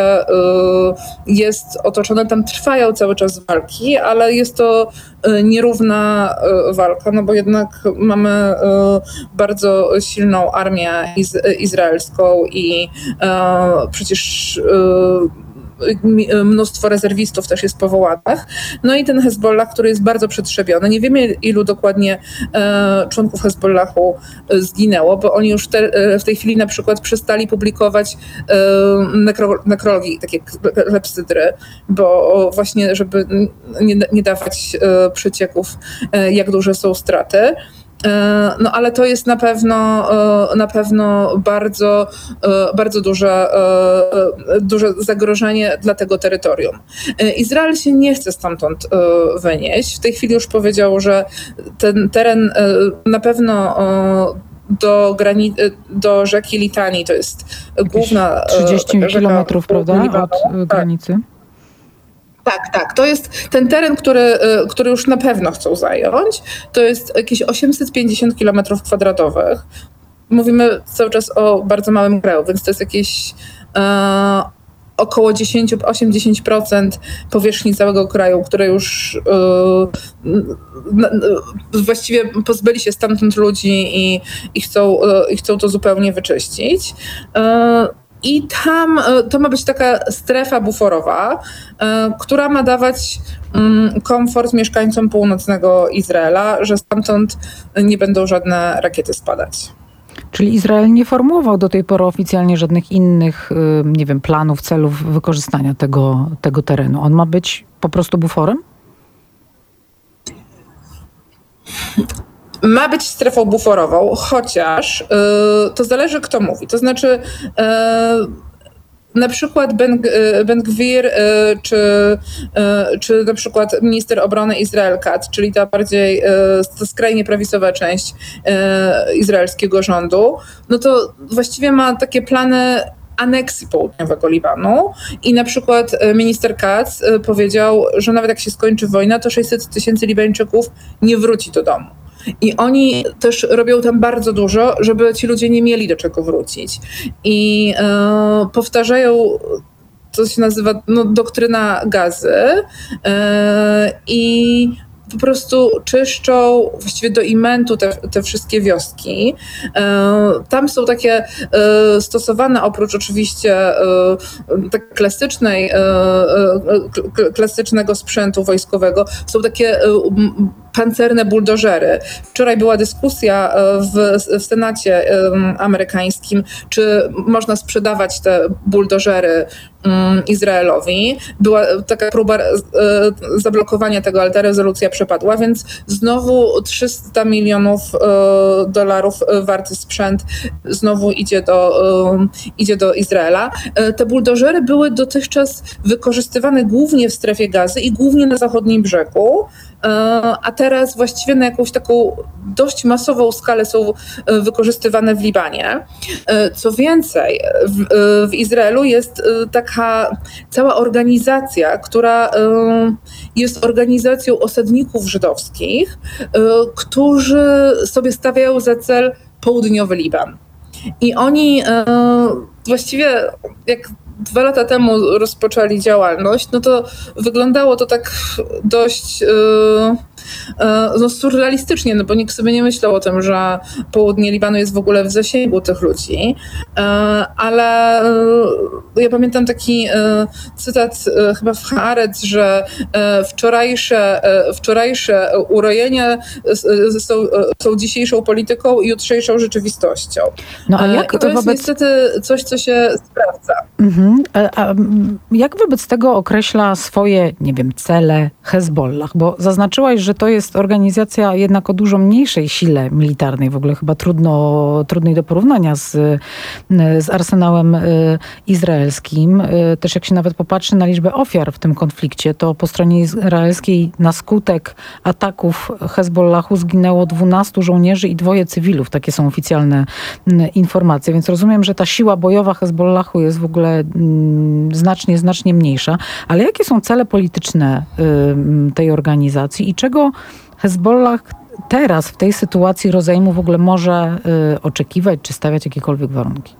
jest otoczone, tam trwają cały czas walki, ale jest to nierówna walka, no bo jednak mamy bardzo silną armię izraelską i przecież mnóstwo rezerwistów też jest powołanych. No i ten Hezbollah, który jest bardzo przetrzebiony. Nie wiemy, ilu dokładnie e, członków Hezbollahu zginęło, bo oni już te, w tej chwili na przykład przestali publikować e, nekro, nekrologii, takie klepsydry, bo właśnie, żeby nie, nie dawać e, przecieków, e, jak duże są straty. No ale to jest na pewno, na pewno bardzo, bardzo duże, duże zagrożenie dla tego terytorium. Izrael się nie chce stamtąd wynieść. W tej chwili już powiedział, że ten teren na pewno do, grani- do rzeki Litanii, to jest główna trzydzieści kilometrów, prawda, od granicy? Tak, tak. To jest ten teren, który, który już na pewno chcą zająć. To jest jakieś osiemset pięćdziesiąt kilometrów kwadratowych. Mówimy cały czas o bardzo małym kraju, więc to jest jakieś e, około dziesięć, osiem do dziesięciu procent powierzchni całego kraju, które już e, właściwie pozbyli się stamtąd ludzi i, i, chcą, i chcą to zupełnie wyczyścić. E, I tam to ma być taka strefa buforowa, która ma dawać komfort mieszkańcom północnego Izraela, że stamtąd nie będą żadne rakiety spadać. Czyli Izrael nie formułował do tej pory oficjalnie żadnych innych, nie wiem, planów, celów wykorzystania tego, tego terenu. On ma być po prostu buforem? Ma być strefą buforową, chociaż yy, to zależy, kto mówi. To znaczy yy, na przykład Ben, Ben Gvir yy, czy, yy, czy na przykład minister obrony Israel Katz, czyli ta bardziej yy, ta skrajnie prawicowa część yy, izraelskiego rządu, no to właściwie ma takie plany aneksji południowego Libanu i na przykład minister Katz powiedział, że nawet jak się skończy wojna, to sześćset tysięcy Libańczyków nie wróci do domu. I oni też robią tam bardzo dużo, żeby ci ludzie nie mieli do czego wrócić. I e, powtarzają, to się nazywa no, doktryna Gazy e, i po prostu czyszczą właściwie do imentu te, te wszystkie wioski. Tam są takie stosowane, oprócz oczywiście tak klasycznej, klasycznego sprzętu wojskowego, są takie pancerne buldożery. Wczoraj była dyskusja w, w Senacie amerykańskim, czy można sprzedawać te buldożery Izraelowi. Była taka próba zablokowania tego, ale ta rezolucja przepadła, więc znowu trzysta milionów dolarów warty sprzęt znowu idzie do, idzie do Izraela. Te buldożery były dotychczas wykorzystywane głównie w strefie Gazy i głównie na zachodnim brzegu, a teraz właściwie na jakąś taką dość masową skalę są wykorzystywane w Libanie. Co więcej, w, w Izraelu jest taka cała organizacja, która jest organizacją osadników żydowskich, którzy sobie stawiają za cel południowy Liban. I oni właściwie jak dwa lata temu rozpoczęli działalność, no to wyglądało to tak dość yy, yy, no surrealistycznie, no bo nikt sobie nie myślał o tym, że południe Libanu jest w ogóle w zasięgu tych ludzi, yy, ale yy, ja pamiętam taki yy, cytat yy, chyba w Haaretz, że yy, wczorajsze, yy, wczorajsze urojenia yy, są, yy, są dzisiejszą polityką i jutrzejszą rzeczywistością. No a jak yy, I to jest wobec... niestety coś, co się sprawdza. Mhm. A jak wobec tego określa swoje, nie wiem, cele Hezbollah? Bo zaznaczyłaś, że to jest organizacja jednak o dużo mniejszej sile militarnej, w ogóle chyba trudno, trudnej do porównania z, z arsenałem izraelskim. Też jak się nawet popatrzy na liczbę ofiar w tym konflikcie, to po stronie izraelskiej na skutek ataków Hezbollahu zginęło dwunastu żołnierzy i dwoje cywilów. Takie są oficjalne informacje, więc rozumiem, że ta siła bojowa Hezbollahu jest w ogóle znacznie, znacznie mniejsza. Ale jakie są cele polityczne tej organizacji i czego Hezbollah teraz w tej sytuacji rozejmu w ogóle może oczekiwać, czy stawiać jakiekolwiek warunki?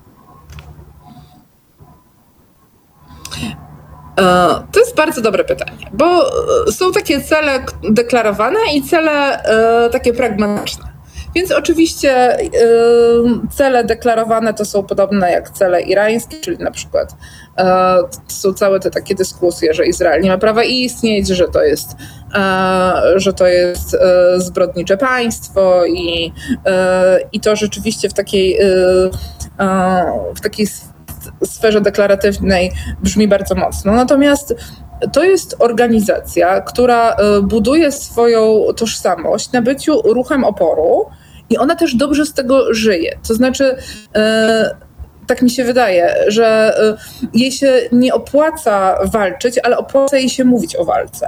To jest bardzo dobre pytanie, bo są takie cele deklarowane i cele takie pragmatyczne. Więc oczywiście y, cele deklarowane to są podobne jak cele irańskie, czyli na przykład y, są całe te takie dyskusje, że Izrael nie ma prawa istnieć, że to jest, y, że to jest y, zbrodnicze państwo i, y, i to rzeczywiście w takiej, y, y, w takiej sferze deklaratywnej brzmi bardzo mocno. Natomiast to jest organizacja, która buduje swoją tożsamość na byciu ruchem oporu i ona też dobrze z tego żyje. To znaczy, tak mi się wydaje, że jej się nie opłaca walczyć, ale opłaca jej się mówić o walce.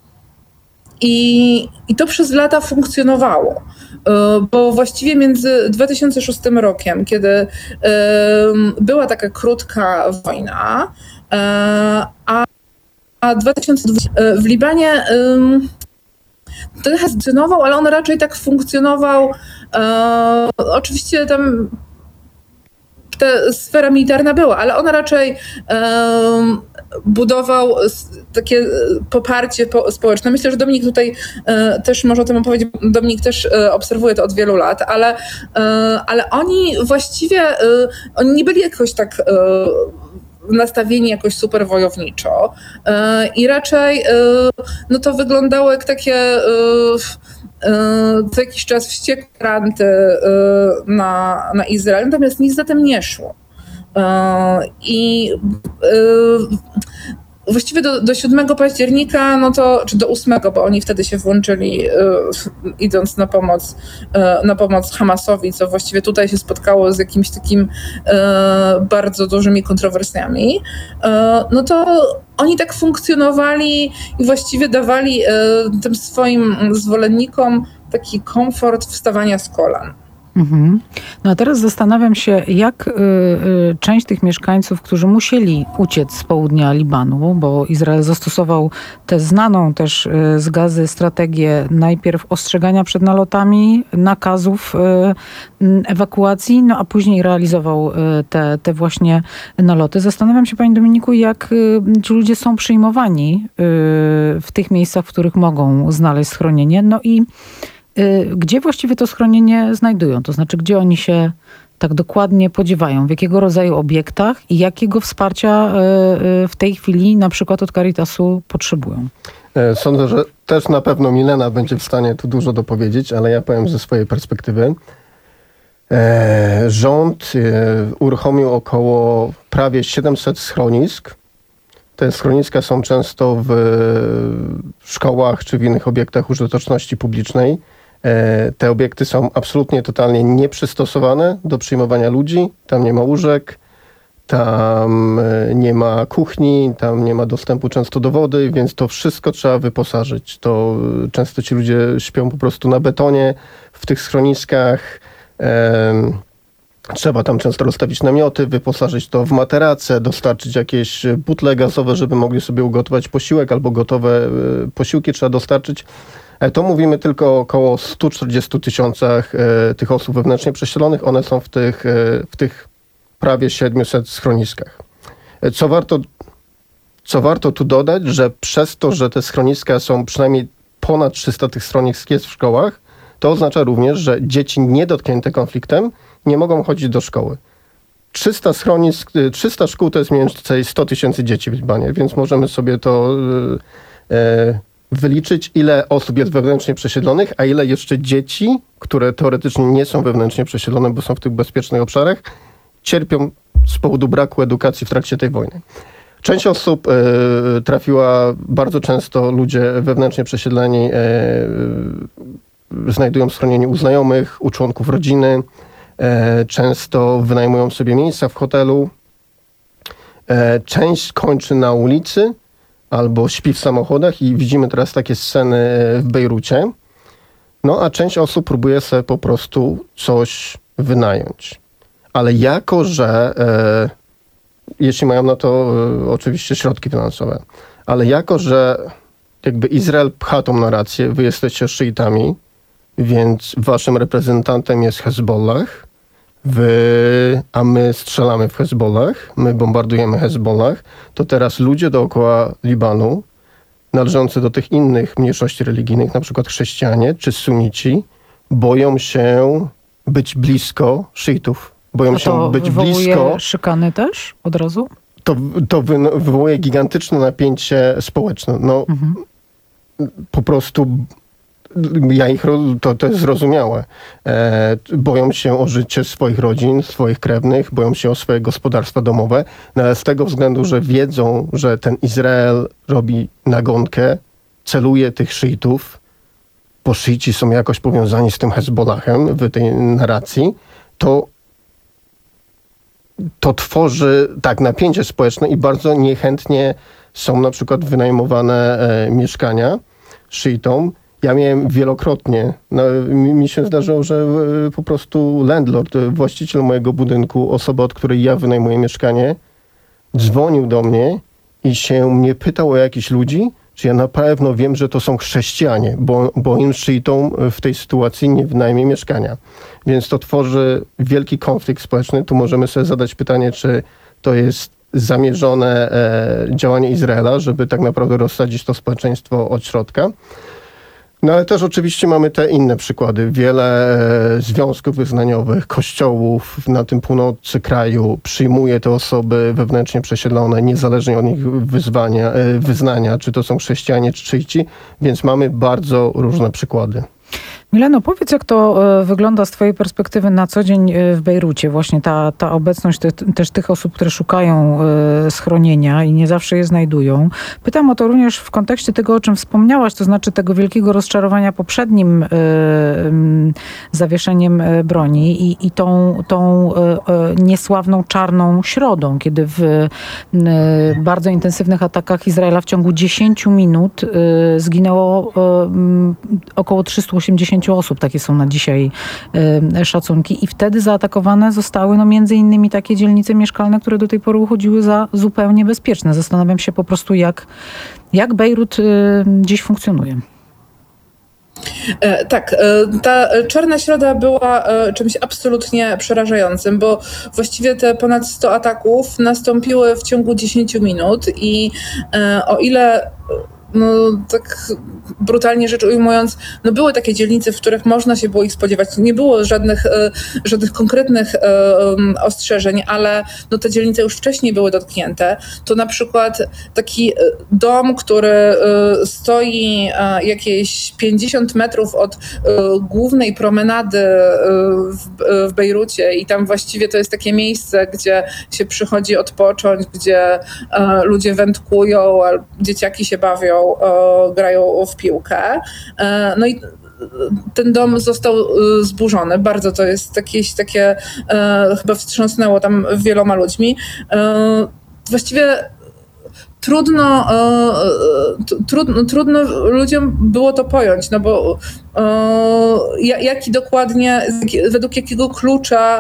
I, i to przez lata funkcjonowało, bo właściwie między dwa tysiące szóstym rokiem, kiedy była taka krótka wojna, a A dwa tysiące dwudziestym w Libanie um, trochę funkcjonował, ale on raczej tak funkcjonował. E, oczywiście tam ta sfera militarna była, ale on raczej e, budował takie poparcie po, społeczne. Myślę, że Dominik tutaj e, też może o tym opowiedzieć. Dominik też e, obserwuje to od wielu lat, ale, e, ale oni właściwie e, oni nie byli jakoś tak e, nastawieni jakoś super wojowniczo i raczej no to wyglądało jak takie co jakiś czas wściekłe ranty na, na Izrael, natomiast nic za tym nie szło. I właściwie do, do siódmego października, no to, czy do ósmego, bo oni wtedy się włączyli idąc na pomoc, na pomoc Hamasowi, co właściwie tutaj się spotkało z jakimiś takim bardzo dużymi kontrowersjami, no to oni tak funkcjonowali i właściwie dawali tym swoim zwolennikom taki komfort wstawania z kolan. Mhm. No a teraz zastanawiam się, jak y, y, część tych mieszkańców, którzy musieli uciec z południa Libanu, bo Izrael zastosował tę znaną też y, z Gazy strategię najpierw ostrzegania przed nalotami, nakazów y, y, ewakuacji, no a później realizował y, te, te właśnie naloty. Zastanawiam się, Panie Dominiku, jak y, ci ludzie są przyjmowani y, w tych miejscach, w których mogą znaleźć schronienie, no i gdzie właściwie to schronienie znajdują? To znaczy, gdzie oni się tak dokładnie podziewają? W jakiego rodzaju obiektach i jakiego wsparcia w tej chwili na przykład od Caritasu potrzebują? Sądzę, że też na pewno Milena będzie w stanie tu dużo dopowiedzieć, ale ja powiem ze swojej perspektywy. Rząd uruchomił około prawie siedemset schronisk. Te schroniska są często w szkołach czy w innych obiektach użyteczności publicznej. Te obiekty są absolutnie, totalnie nieprzystosowane do przyjmowania ludzi. Tam nie ma łóżek, tam nie ma kuchni, tam nie ma dostępu często do wody, więc to wszystko trzeba wyposażyć. To często ci ludzie śpią po prostu na betonie w tych schroniskach. Trzeba tam często rozstawić namioty, wyposażyć to w materace, dostarczyć jakieś butle gazowe, żeby mogli sobie ugotować posiłek, albo gotowe posiłki trzeba dostarczyć. To mówimy tylko o około stu czterdziestu tysiącach tych osób wewnętrznie przesiedlonych. One są w tych, w tych prawie siedmiuset schroniskach. Co warto, co warto tu dodać, że przez to, że te schroniska są przynajmniej ponad trzysta tych schronisk jest w szkołach, to oznacza również, że dzieci niedotknięte konfliktem nie mogą chodzić do szkoły. trzysta schronisk, trzysta szkół to jest mniej więcej sto tysięcy dzieci w Libanie, więc możemy sobie to e, wyliczyć, ile osób jest wewnętrznie przesiedlonych, a ile jeszcze dzieci, które teoretycznie nie są wewnętrznie przesiedlone, bo są w tych bezpiecznych obszarach, cierpią z powodu braku edukacji w trakcie tej wojny. Część osób e, trafiła, bardzo często ludzie wewnętrznie przesiedleni e, znajdują schronienie u znajomych, u członków rodziny, e, często wynajmują sobie miejsca w hotelu. E, część kończy na ulicy albo śpi w samochodach i widzimy teraz takie sceny w Bejrucie. No a część osób próbuje sobie po prostu coś wynająć. Ale jako, że e, jeśli mają na to e, oczywiście środki finansowe, ale jako, że jakby Izrael pcha tą narrację, wy jesteście szyitami, więc waszym reprezentantem jest Hezbollah, wy, a my strzelamy w Hezbollah, my bombardujemy Hezbollah, to teraz ludzie dookoła Libanu, należący do tych innych mniejszości religijnych, na przykład chrześcijanie czy sunici, boją się być blisko szyitów. Boją A się to być wywołuje blisko. szykany też od razu? To, to wy- wywołuje gigantyczne napięcie społeczne. No, mhm. Po prostu ja ich, to, to jest zrozumiałe. E, boją się o życie swoich rodzin, swoich krewnych, boją się o swoje gospodarstwa domowe, no ale z tego względu, że wiedzą, że ten Izrael robi nagonkę, celuje tych szyitów, bo szyici są jakoś powiązani z tym Hezbollahem w tej narracji, to to tworzy tak napięcie społeczne i bardzo niechętnie są na przykład wynajmowane e, mieszkania szyitom. Ja miałem wielokrotnie, no, mi, mi się zdarzyło, że e, po prostu landlord, właściciel mojego budynku, osoba, od której ja wynajmuję mieszkanie, dzwonił do mnie i się mnie pytał o jakichś ludzi, czy ja na pewno wiem, że to są chrześcijanie, bo, bo im szyitom w tej sytuacji nie wynajmie mieszkania. Więc to tworzy wielki konflikt społeczny. Tu możemy sobie zadać pytanie, czy to jest zamierzone e, działanie Izraela, żeby tak naprawdę rozsadzić to społeczeństwo od środka. No ale też oczywiście mamy te inne przykłady. Wiele e, związków wyznaniowych, kościołów na tym północy kraju przyjmuje te osoby wewnętrznie przesiedlone, niezależnie od nich wyzwania, e, wyznania, czy to są chrześcijanie, czy szyici, więc mamy bardzo różne przykłady. Mileno, powiedz, jak to wygląda z twojej perspektywy na co dzień w Bejrucie. Właśnie ta, ta obecność te, też tych osób, które szukają schronienia i nie zawsze je znajdują. Pytam o to również w kontekście tego, o czym wspomniałaś, to znaczy tego wielkiego rozczarowania poprzednim y, y, zawieszeniem broni i, i tą, tą y, y, niesławną czarną środą, kiedy w y, bardzo intensywnych atakach Izraela w ciągu dziesięciu minut y, zginęło y, około trzysta osiemdziesiąt osób, takie są na dzisiaj y, szacunki. I wtedy zaatakowane zostały no, między innymi takie dzielnice mieszkalne, które do tej pory uchodziły za zupełnie bezpieczne. Zastanawiam się po prostu, jak, jak Bejrut y, dziś funkcjonuje. Tak, ta Czarna Środa była czymś absolutnie przerażającym, bo właściwie te ponad sto ataków nastąpiły w ciągu dziesięciu minut i o ile no tak brutalnie rzecz ujmując, no były takie dzielnice, w których można się było ich spodziewać. Nie było żadnych, żadnych konkretnych ostrzeżeń, ale no te dzielnice już wcześniej były dotknięte. To na przykład taki dom, który stoi jakieś pięćdziesiąt metrów od głównej promenady w Bejrucie i tam właściwie to jest takie miejsce, gdzie się przychodzi odpocząć, gdzie ludzie wędkują, dzieciaki się bawią, grają w piłkę. No i ten dom został zburzony. Bardzo to jest jakieś takie, chyba wstrząsnęło tam wieloma ludźmi. Właściwie trudno, trudno, trudno ludziom było to pojąć, no bo jaki dokładnie, według jakiego klucza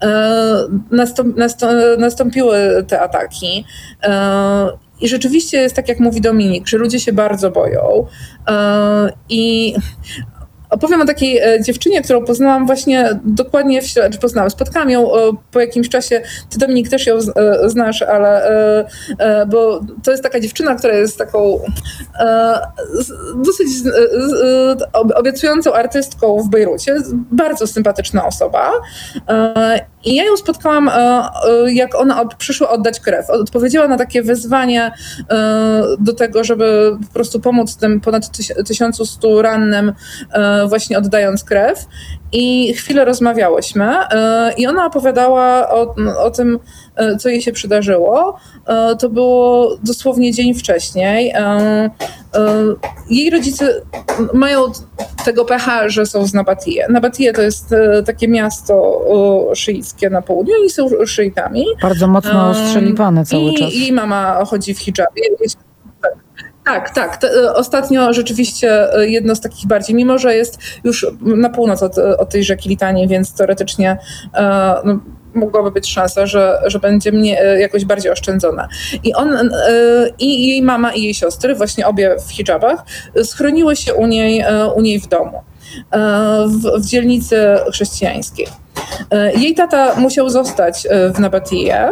nastąpiły te ataki. I rzeczywiście jest tak, jak mówi Dominik, że ludzie się bardzo boją. I opowiem o takiej dziewczynie, którą poznałam właśnie dokładnie, w, czy poznałam, spotkałam ją po jakimś czasie, ty Dominik też ją znasz, ale bo to jest taka dziewczyna, która jest taką dosyć obiecującą artystką w Bejrucie, bardzo sympatyczna osoba. I ja ją spotkałam, jak ona przyszła oddać krew. Odpowiedziała na takie wezwanie do tego, żeby po prostu pomóc tym ponad tysiącu stu rannym, właśnie oddając krew. I chwilę rozmawiałyśmy i ona opowiadała o, o tym, co jej się przydarzyło. To było dosłownie dzień wcześniej. Jej rodzice mają tego pecha, że są z Nabatije. Nabatije to jest takie miasto szyickie na południu. Oni są szyitami. Bardzo mocno ostrzeliwane cały I, czas. jej mama chodzi w hijabie. Tak, tak. To, ostatnio rzeczywiście jedno z takich bardziej, mimo że jest już na północ od, od tej rzeki Litanii, więc teoretycznie no, mogłaby być szansa, że, że będzie mnie jakoś bardziej oszczędzona. I on, i jej mama, i jej siostry, właśnie obie w hijabach, schroniły się u niej, u niej w domu, w, w dzielnicy chrześcijańskiej. Jej tata musiał zostać w Nabatije,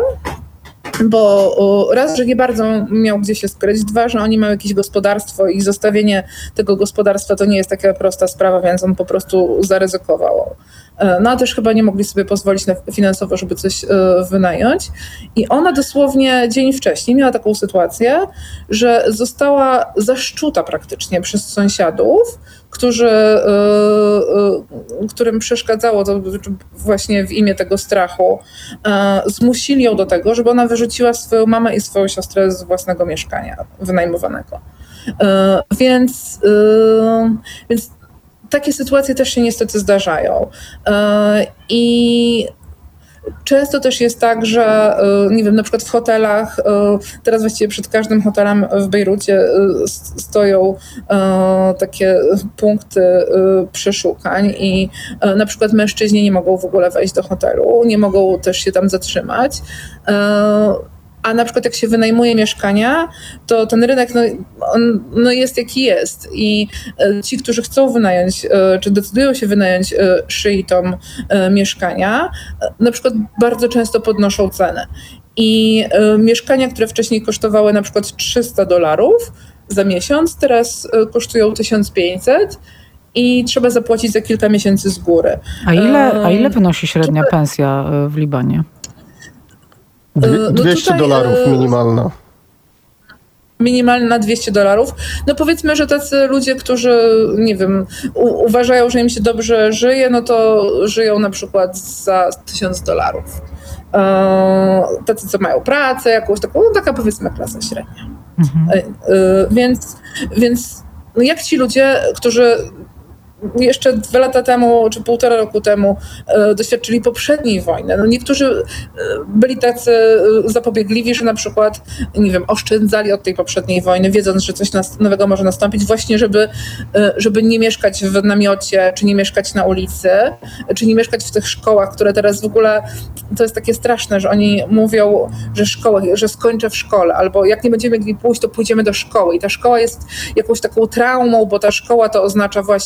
bo raz, że nie bardzo miał gdzie się skryć, dwa, że oni mają jakieś gospodarstwo i zostawienie tego gospodarstwa to nie jest taka prosta sprawa, więc on po prostu zaryzykował. No a też chyba nie mogli sobie pozwolić na finansowo, żeby coś wynająć. I ona dosłownie dzień wcześniej miała taką sytuację, że została zaszczuta praktycznie przez sąsiadów, którzy, którym przeszkadzało to właśnie w imię tego strachu, zmusili ją do tego, żeby ona wyrzuciła swoją mamę i swoją siostrę z własnego mieszkania wynajmowanego. Więc, więc takie sytuacje też się niestety zdarzają. I często też jest tak, że nie wiem, na przykład w hotelach, teraz właściwie przed każdym hotelem w Bejrucie stoją takie punkty przeszukań i na przykład mężczyźni nie mogą w ogóle wejść do hotelu, nie mogą też się tam zatrzymać. A na przykład jak się wynajmuje mieszkania, to ten rynek no, on, no jest jaki jest i ci, którzy chcą wynająć, czy decydują się wynająć szyitom mieszkania, na przykład bardzo często podnoszą cenę. I mieszkania, które wcześniej kosztowały na przykład trzysta dolarów za miesiąc, teraz kosztują tysiąc pięćset i trzeba zapłacić za kilka miesięcy z góry. A ile, a ile wynosi średnia pensja w Libanie? dwieście dolarów minimalna. Minimalna dwieście dolarów. No powiedzmy, że tacy ludzie, którzy, nie wiem, u- uważają, że im się dobrze żyje, no to żyją na przykład za tysiąc dolarów. Eee, tacy, co mają pracę, jakąś taką, no taka powiedzmy klasa średnia. Mhm. Eee, więc, więc no jak ci ludzie, którzy jeszcze dwa lata temu, czy półtora roku temu e, doświadczyli poprzedniej wojny. No niektórzy e, byli tacy zapobiegliwi, że na przykład, nie wiem, oszczędzali od tej poprzedniej wojny, wiedząc, że coś nas, nowego może nastąpić, właśnie żeby, e, żeby nie mieszkać w namiocie, czy nie mieszkać na ulicy, czy nie mieszkać w tych szkołach, które teraz w ogóle, to jest takie straszne, że oni mówią, że szkołę, że skończę w szkole, albo jak nie będziemy mogli pójść, to pójdziemy do szkoły. I ta szkoła jest jakąś taką traumą, bo ta szkoła to oznacza właśnie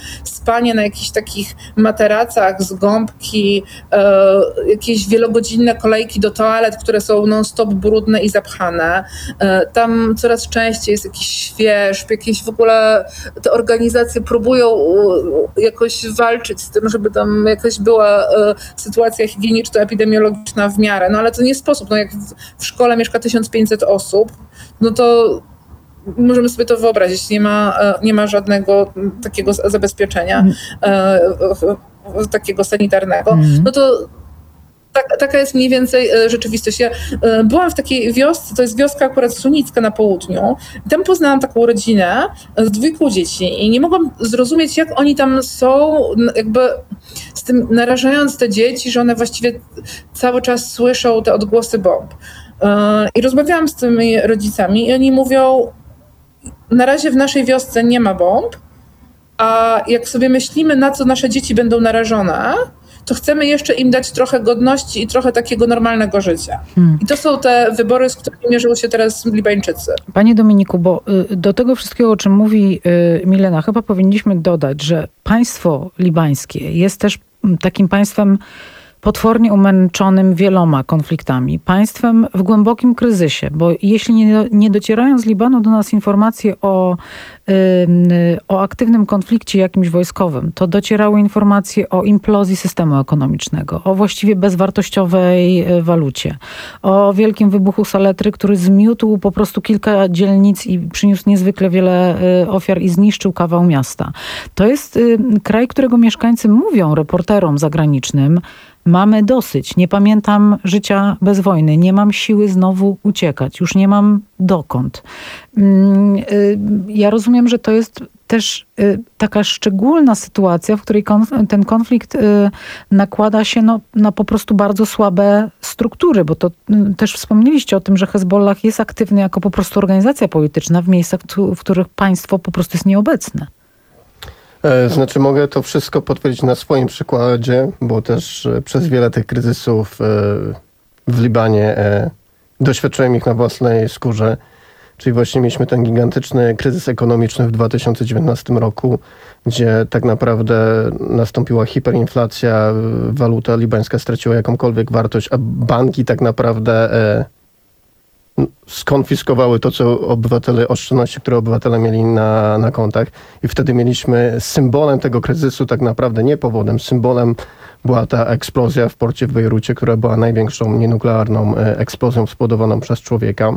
spanie na jakichś takich materacach z gąbki, e, jakieś wielogodzinne kolejki do toalet, które są non-stop brudne i zapchane. E, tam coraz częściej jest jakiś świeżb, jakieś w ogóle te organizacje próbują jakoś walczyć z tym, żeby tam jakaś była e, sytuacja higieniczno-epidemiologiczna w miarę, no ale to nie sposób, no jak w, w szkole mieszka tysiąc pięćset osób, no to możemy sobie to wyobrazić, nie ma, nie ma żadnego takiego zabezpieczenia mm. e, takiego sanitarnego, mm. no to tak, taka jest mniej więcej rzeczywistość. Ja e, byłam w takiej wiosce, to jest wioska akurat sunnicka na południu, i tam poznałam taką rodzinę z dwójką dzieci i nie mogłam zrozumieć, jak oni tam są, jakby z tym narażając te dzieci, że one właściwie cały czas słyszą te odgłosy bomb. E, I rozmawiałam z tymi rodzicami i oni mówią, na razie w naszej wiosce nie ma bomb, a jak sobie myślimy, na co nasze dzieci będą narażone, to chcemy jeszcze im dać trochę godności i trochę takiego normalnego życia. Hmm. I to są te wybory, z którymi mierzą się teraz Libańczycy. Panie Dominiku, bo do tego wszystkiego, o czym mówi Milena, chyba powinniśmy dodać, że państwo libańskie jest też takim państwem potwornie umęczonym wieloma konfliktami, państwem w głębokim kryzysie, bo jeśli nie, nie docierają z Libanu do nas informacje o, yy, o aktywnym konflikcie jakimś wojskowym, to docierały informacje o implozji systemu ekonomicznego, o właściwie bezwartościowej walucie, o wielkim wybuchu saletry, który zmiótł po prostu kilka dzielnic i przyniósł niezwykle wiele ofiar i zniszczył kawał miasta. To jest yy, kraj, którego mieszkańcy mówią reporterom zagranicznym: mamy dosyć, nie pamiętam życia bez wojny, nie mam siły znowu uciekać, już nie mam dokąd. Ja rozumiem, że to jest też taka szczególna sytuacja, w której ten konflikt nakłada się no, na po prostu bardzo słabe struktury, bo to też wspomnieliście o tym, że Hezbollah jest aktywny jako po prostu organizacja polityczna w miejscach, w których państwo po prostu jest nieobecne. Znaczy mogę to wszystko potwierdzić na swoim przykładzie, bo też przez wiele tych kryzysów w Libanie doświadczyłem ich na własnej skórze. Czyli właśnie mieliśmy ten gigantyczny kryzys ekonomiczny w dwa tysiące dziewiętnastym roku, gdzie tak naprawdę nastąpiła hiperinflacja, waluta libańska straciła jakąkolwiek wartość, a banki tak naprawdę skonfiskowały to, co obywatele, oszczędności, które obywatele mieli na, na kontach. I wtedy mieliśmy symbolem tego kryzysu, tak naprawdę nie powodem, symbolem była ta eksplozja w porcie w Bejrucie, która była największą nienuklearną eksplozją spowodowaną przez człowieka.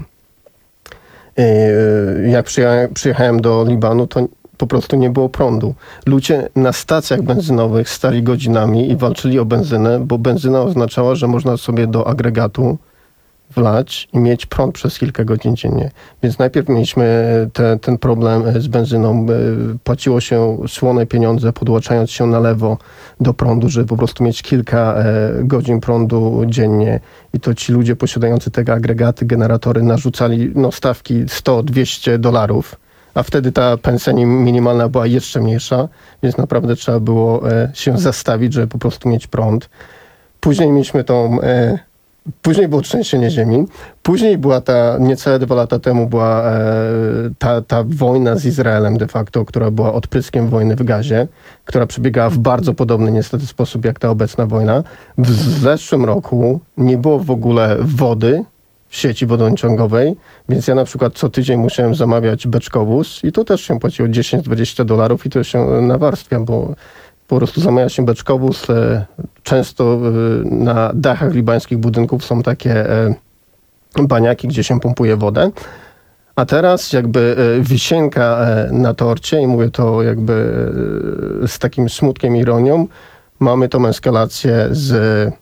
I jak przyjechałem, przyjechałem do Libanu, to po prostu nie było prądu. Ludzie na stacjach benzynowych stali godzinami i walczyli o benzynę, bo benzyna oznaczała, że można sobie do agregatu wlać i mieć prąd przez kilka godzin dziennie. Więc najpierw mieliśmy te, ten problem z benzyną. Płaciło się słone pieniądze, podłączając się na lewo do prądu, żeby po prostu mieć kilka godzin prądu dziennie. I to ci ludzie posiadający te agregaty, generatory narzucali no, stawki sto dwieście dolarów. A wtedy ta pensja minimalna była jeszcze mniejsza, więc naprawdę trzeba było się zastawić, żeby po prostu mieć prąd. Później mieliśmy tą Później było trzęsienie ziemi. Później była ta, niecałe dwa lata temu była e, ta, ta wojna z Izraelem de facto, która była odpryskiem wojny w Gazie, która przebiegała w bardzo podobny niestety sposób jak ta obecna wojna. W zeszłym roku nie było w ogóle wody w sieci wodociągowej, więc ja na przykład co tydzień musiałem zamawiać beczkowóz i to też się płaciło dziesięć dwadzieścia dolarów i to się nawarstwia, bo po prostu zamawia się beczkowóz. Często na dachach libańskich budynków są takie baniaki, gdzie się pompuje wodę. A teraz jakby wisienka na torcie, i mówię to jakby z takim smutkiem i ironią, mamy tą eskalację z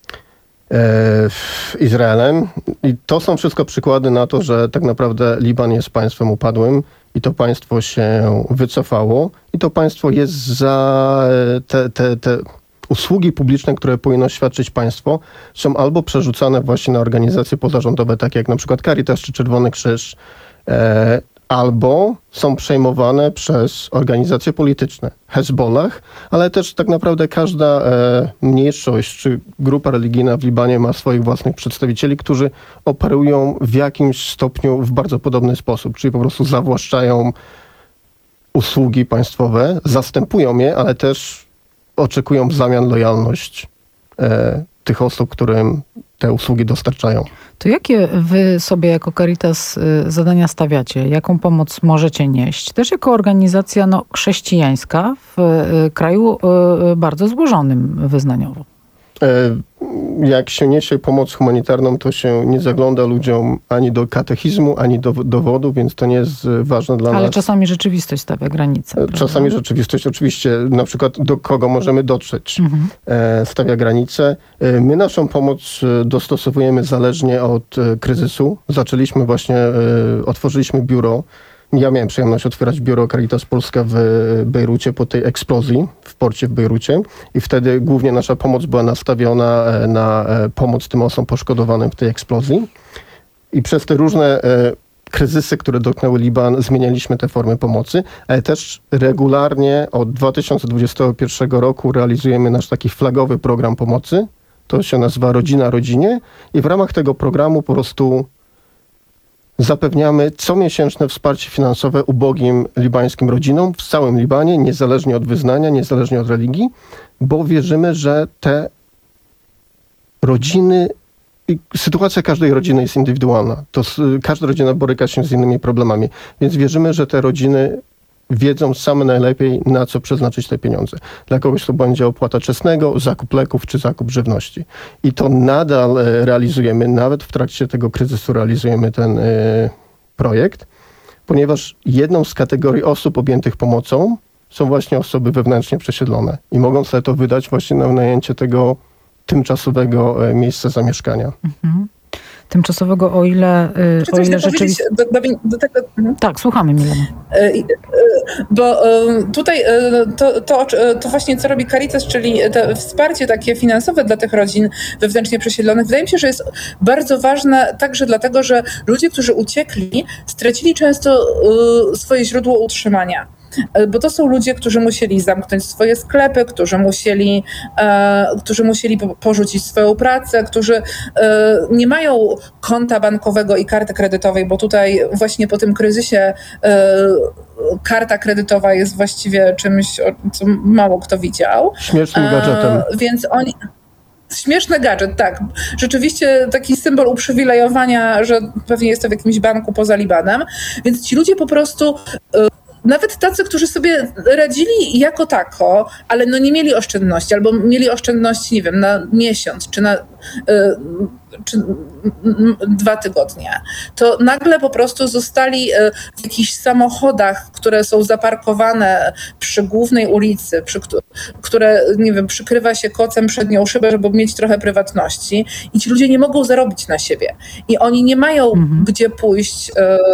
Izraelem. I to są wszystko przykłady na to, że tak naprawdę Liban jest państwem upadłym i to państwo się wycofało i to państwo jest za te, te, te usługi publiczne, które powinno świadczyć państwo, są albo przerzucane właśnie na organizacje pozarządowe, takie jak na przykład Caritas czy Czerwony Krzyż, e, albo są przejmowane przez organizacje polityczne. Hezbollah, ale też tak naprawdę każda e, mniejszość czy grupa religijna w Libanie ma swoich własnych przedstawicieli, którzy operują w jakimś stopniu w bardzo podobny sposób, czyli po prostu zawłaszczają usługi państwowe, zastępują je, ale też oczekują w zamian lojalność e, tych osób, którym te usługi dostarczają. To jakie wy sobie jako Caritas y, zadania stawiacie? Jaką pomoc możecie nieść? Też jako organizacja no, chrześcijańska w y, kraju y, bardzo złożonym wyznaniowo. Jak się niesie pomoc humanitarną, to się nie zagląda ludziom ani do katechizmu, ani do dowodu, więc to nie jest ważne dla Ale nas. Ale czasami rzeczywistość stawia granice. Czasami prawda? rzeczywistość, oczywiście, na przykład do kogo możemy dotrzeć, Mhm. stawia granice. My naszą pomoc dostosowujemy zależnie od kryzysu. Zaczęliśmy właśnie, otworzyliśmy biuro. Ja miałem przyjemność otwierać biuro Caritas Polska w Bejrucie po tej eksplozji w porcie w Bejrucie i wtedy głównie nasza pomoc była nastawiona na pomoc tym osobom poszkodowanym w tej eksplozji. I przez te różne kryzysy, które dotknęły Liban, zmienialiśmy te formy pomocy, ale też regularnie od dwa tysiące dwudziestego pierwszego roku realizujemy nasz taki flagowy program pomocy. To się nazywa Rodzina Rodzinie i w ramach tego programu po prostu zapewniamy comiesięczne wsparcie finansowe ubogim libańskim rodzinom w całym Libanie, niezależnie od wyznania, niezależnie od religii, bo wierzymy, że te rodziny, sytuacja każdej rodziny jest indywidualna. To każda rodzina boryka się z innymi problemami, więc wierzymy, że te rodziny wiedzą same najlepiej, na co przeznaczyć te pieniądze. Dla kogoś to będzie opłata czesnego, zakup leków czy zakup żywności. I to nadal realizujemy, nawet w trakcie tego kryzysu realizujemy ten y, projekt, ponieważ jedną z kategorii osób objętych pomocą są właśnie osoby wewnętrznie przesiedlone i mogą sobie to wydać właśnie na wynajęcie tego tymczasowego y, miejsca zamieszkania. Mhm. Tymczasowego, o ile, Czy o coś ile chcę rzeczywiście... Do, do, do tego... Tak, słuchamy, Milena. Bo tutaj to, to, to właśnie co robi Caritas, czyli to wsparcie takie finansowe dla tych rodzin wewnętrznie przesiedlonych, wydaje mi się, że jest bardzo ważne także dlatego, że ludzie, którzy uciekli, stracili często swoje źródło utrzymania. Bo to są ludzie, którzy musieli zamknąć swoje sklepy, którzy musieli, e, którzy musieli po, porzucić swoją pracę, którzy e, nie mają konta bankowego i karty kredytowej, bo tutaj właśnie po tym kryzysie e, karta kredytowa jest właściwie czymś, co mało kto widział. Śmiesznym gadżetem. E, więc oni... Śmieszny gadżet, tak. Rzeczywiście taki symbol uprzywilejowania, że pewnie jest to w jakimś banku poza Libanem. Więc ci ludzie po prostu... E, Nawet tacy, którzy sobie radzili jako tako, ale no nie mieli oszczędności, albo mieli oszczędności, nie wiem, na miesiąc, czy na y, czy dwa tygodnie, to nagle po prostu zostali w jakichś samochodach, które są zaparkowane przy głównej ulicy, przy, które, nie wiem, przykrywa się kocem przednią szybę, żeby mieć trochę prywatności i ci ludzie nie mogą zarobić na siebie. I oni nie mają mhm. gdzie pójść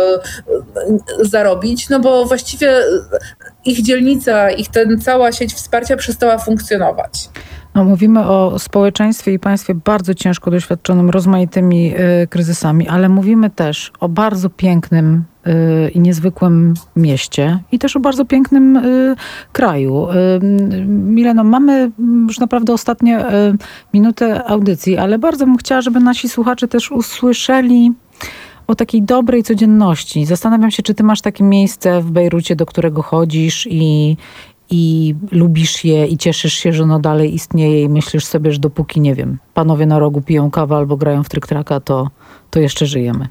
y, zarobić, no bo właściwie ich dzielnica, ich ten cała sieć wsparcia przestała funkcjonować. No, mówimy o społeczeństwie i państwie bardzo ciężko doświadczonym rozmaitymi y, kryzysami, ale mówimy też o bardzo pięknym y, i niezwykłym mieście i też o bardzo pięknym y, kraju. Y, Mileno, mamy już naprawdę ostatnie y, minutę audycji, ale bardzo bym chciała, żeby nasi słuchacze też usłyszeli o takiej dobrej codzienności. Zastanawiam się, czy ty masz takie miejsce w Bejrucie, do którego chodzisz i i lubisz je i cieszysz się, że ono dalej istnieje i myślisz sobie, że dopóki, nie wiem, panowie na rogu piją kawę albo grają w tryk-traka, to, to jeszcze żyjemy.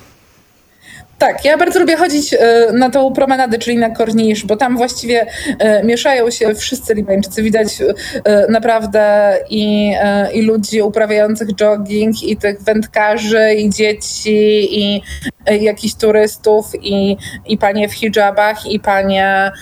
Tak, ja bardzo lubię chodzić na tą promenadę, czyli na Kornisz, bo tam właściwie mieszają się wszyscy Libańczycy. Widać naprawdę i, i ludzi uprawiających jogging, i tych wędkarzy, i dzieci, i jakichś turystów, i, i panie w hijabach, i panie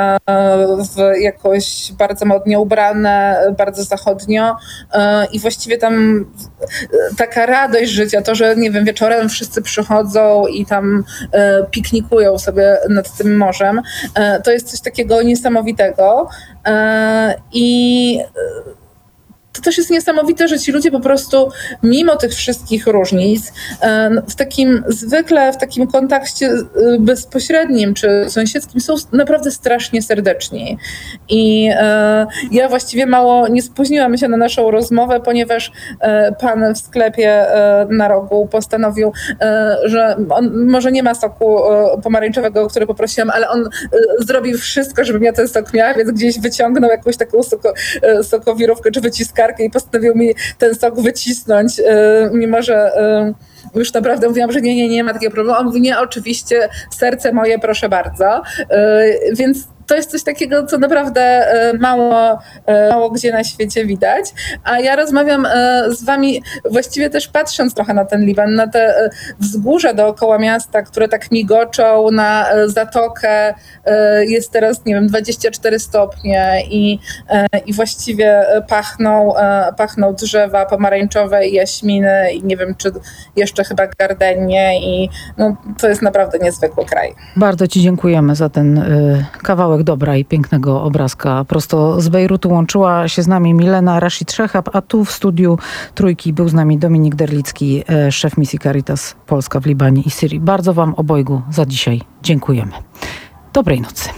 w jakoś bardzo modnie ubrane, bardzo zachodnio. I właściwie tam taka radość życia, to, że nie wiem, wieczorem wszyscy przychodzą i tam piknikują sobie nad tym morzem. To jest coś takiego niesamowitego i to też jest niesamowite, że ci ludzie po prostu mimo tych wszystkich różnic w takim zwykle w takim kontakcie bezpośrednim czy sąsiedzkim są naprawdę strasznie serdeczni. I ja właściwie mało nie spóźniłam się na naszą rozmowę, ponieważ pan w sklepie na rogu postanowił, że on może nie ma soku pomarańczowego, który poprosiłam, ale on zrobił wszystko, żebym ja ten sok miała, więc gdzieś wyciągnął jakąś taką soko, sokowirówkę czy wyciskarkę i postanowił mi ten sok wycisnąć, mimo że już naprawdę mówiłam, że nie, nie, nie ma takiego problemu. On mówi, nie, oczywiście, serce moje, proszę bardzo. Więc to jest coś takiego, co naprawdę mało, mało gdzie na świecie widać. A ja rozmawiam z wami właściwie też patrząc trochę na ten Liban, na te wzgórza dookoła miasta, które tak migoczą, na zatokę. Jest teraz, nie wiem, dwadzieścia cztery stopnie i, i właściwie pachną, pachną drzewa pomarańczowe i jaśminy i nie wiem, czy jeszcze chyba gardenie i no, to jest naprawdę niezwykły kraj. Bardzo ci dziękujemy za ten y, kawałek dobra i pięknego obrazka. Prosto z Bejrutu łączyła się z nami Milena Rashid Szechab, a tu w studiu Trójki był z nami Dominik Derlicki, y, szef misji Caritas Polska w Libanie i Syrii. Bardzo wam obojgu za dzisiaj dziękujemy. Dobrej nocy.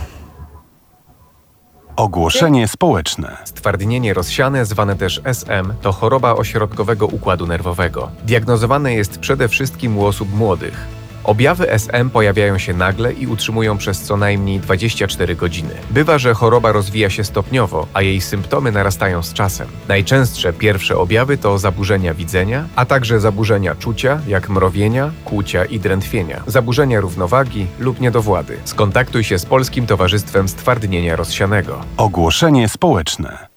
Ogłoszenie społeczne. Stwardnienie rozsiane, zwane też S M, to choroba ośrodkowego układu nerwowego. Diagnozowane jest przede wszystkim u osób młodych. Objawy S M pojawiają się nagle i utrzymują przez co najmniej dwadzieścia cztery godziny. Bywa, że choroba rozwija się stopniowo, a jej symptomy narastają z czasem. Najczęstsze pierwsze objawy to zaburzenia widzenia, a także zaburzenia czucia, jak mrowienia, kłucia i drętwienia, zaburzenia równowagi lub niedowłady. Skontaktuj się z Polskim Towarzystwem Stwardnienia Rozsianego. Ogłoszenie społeczne.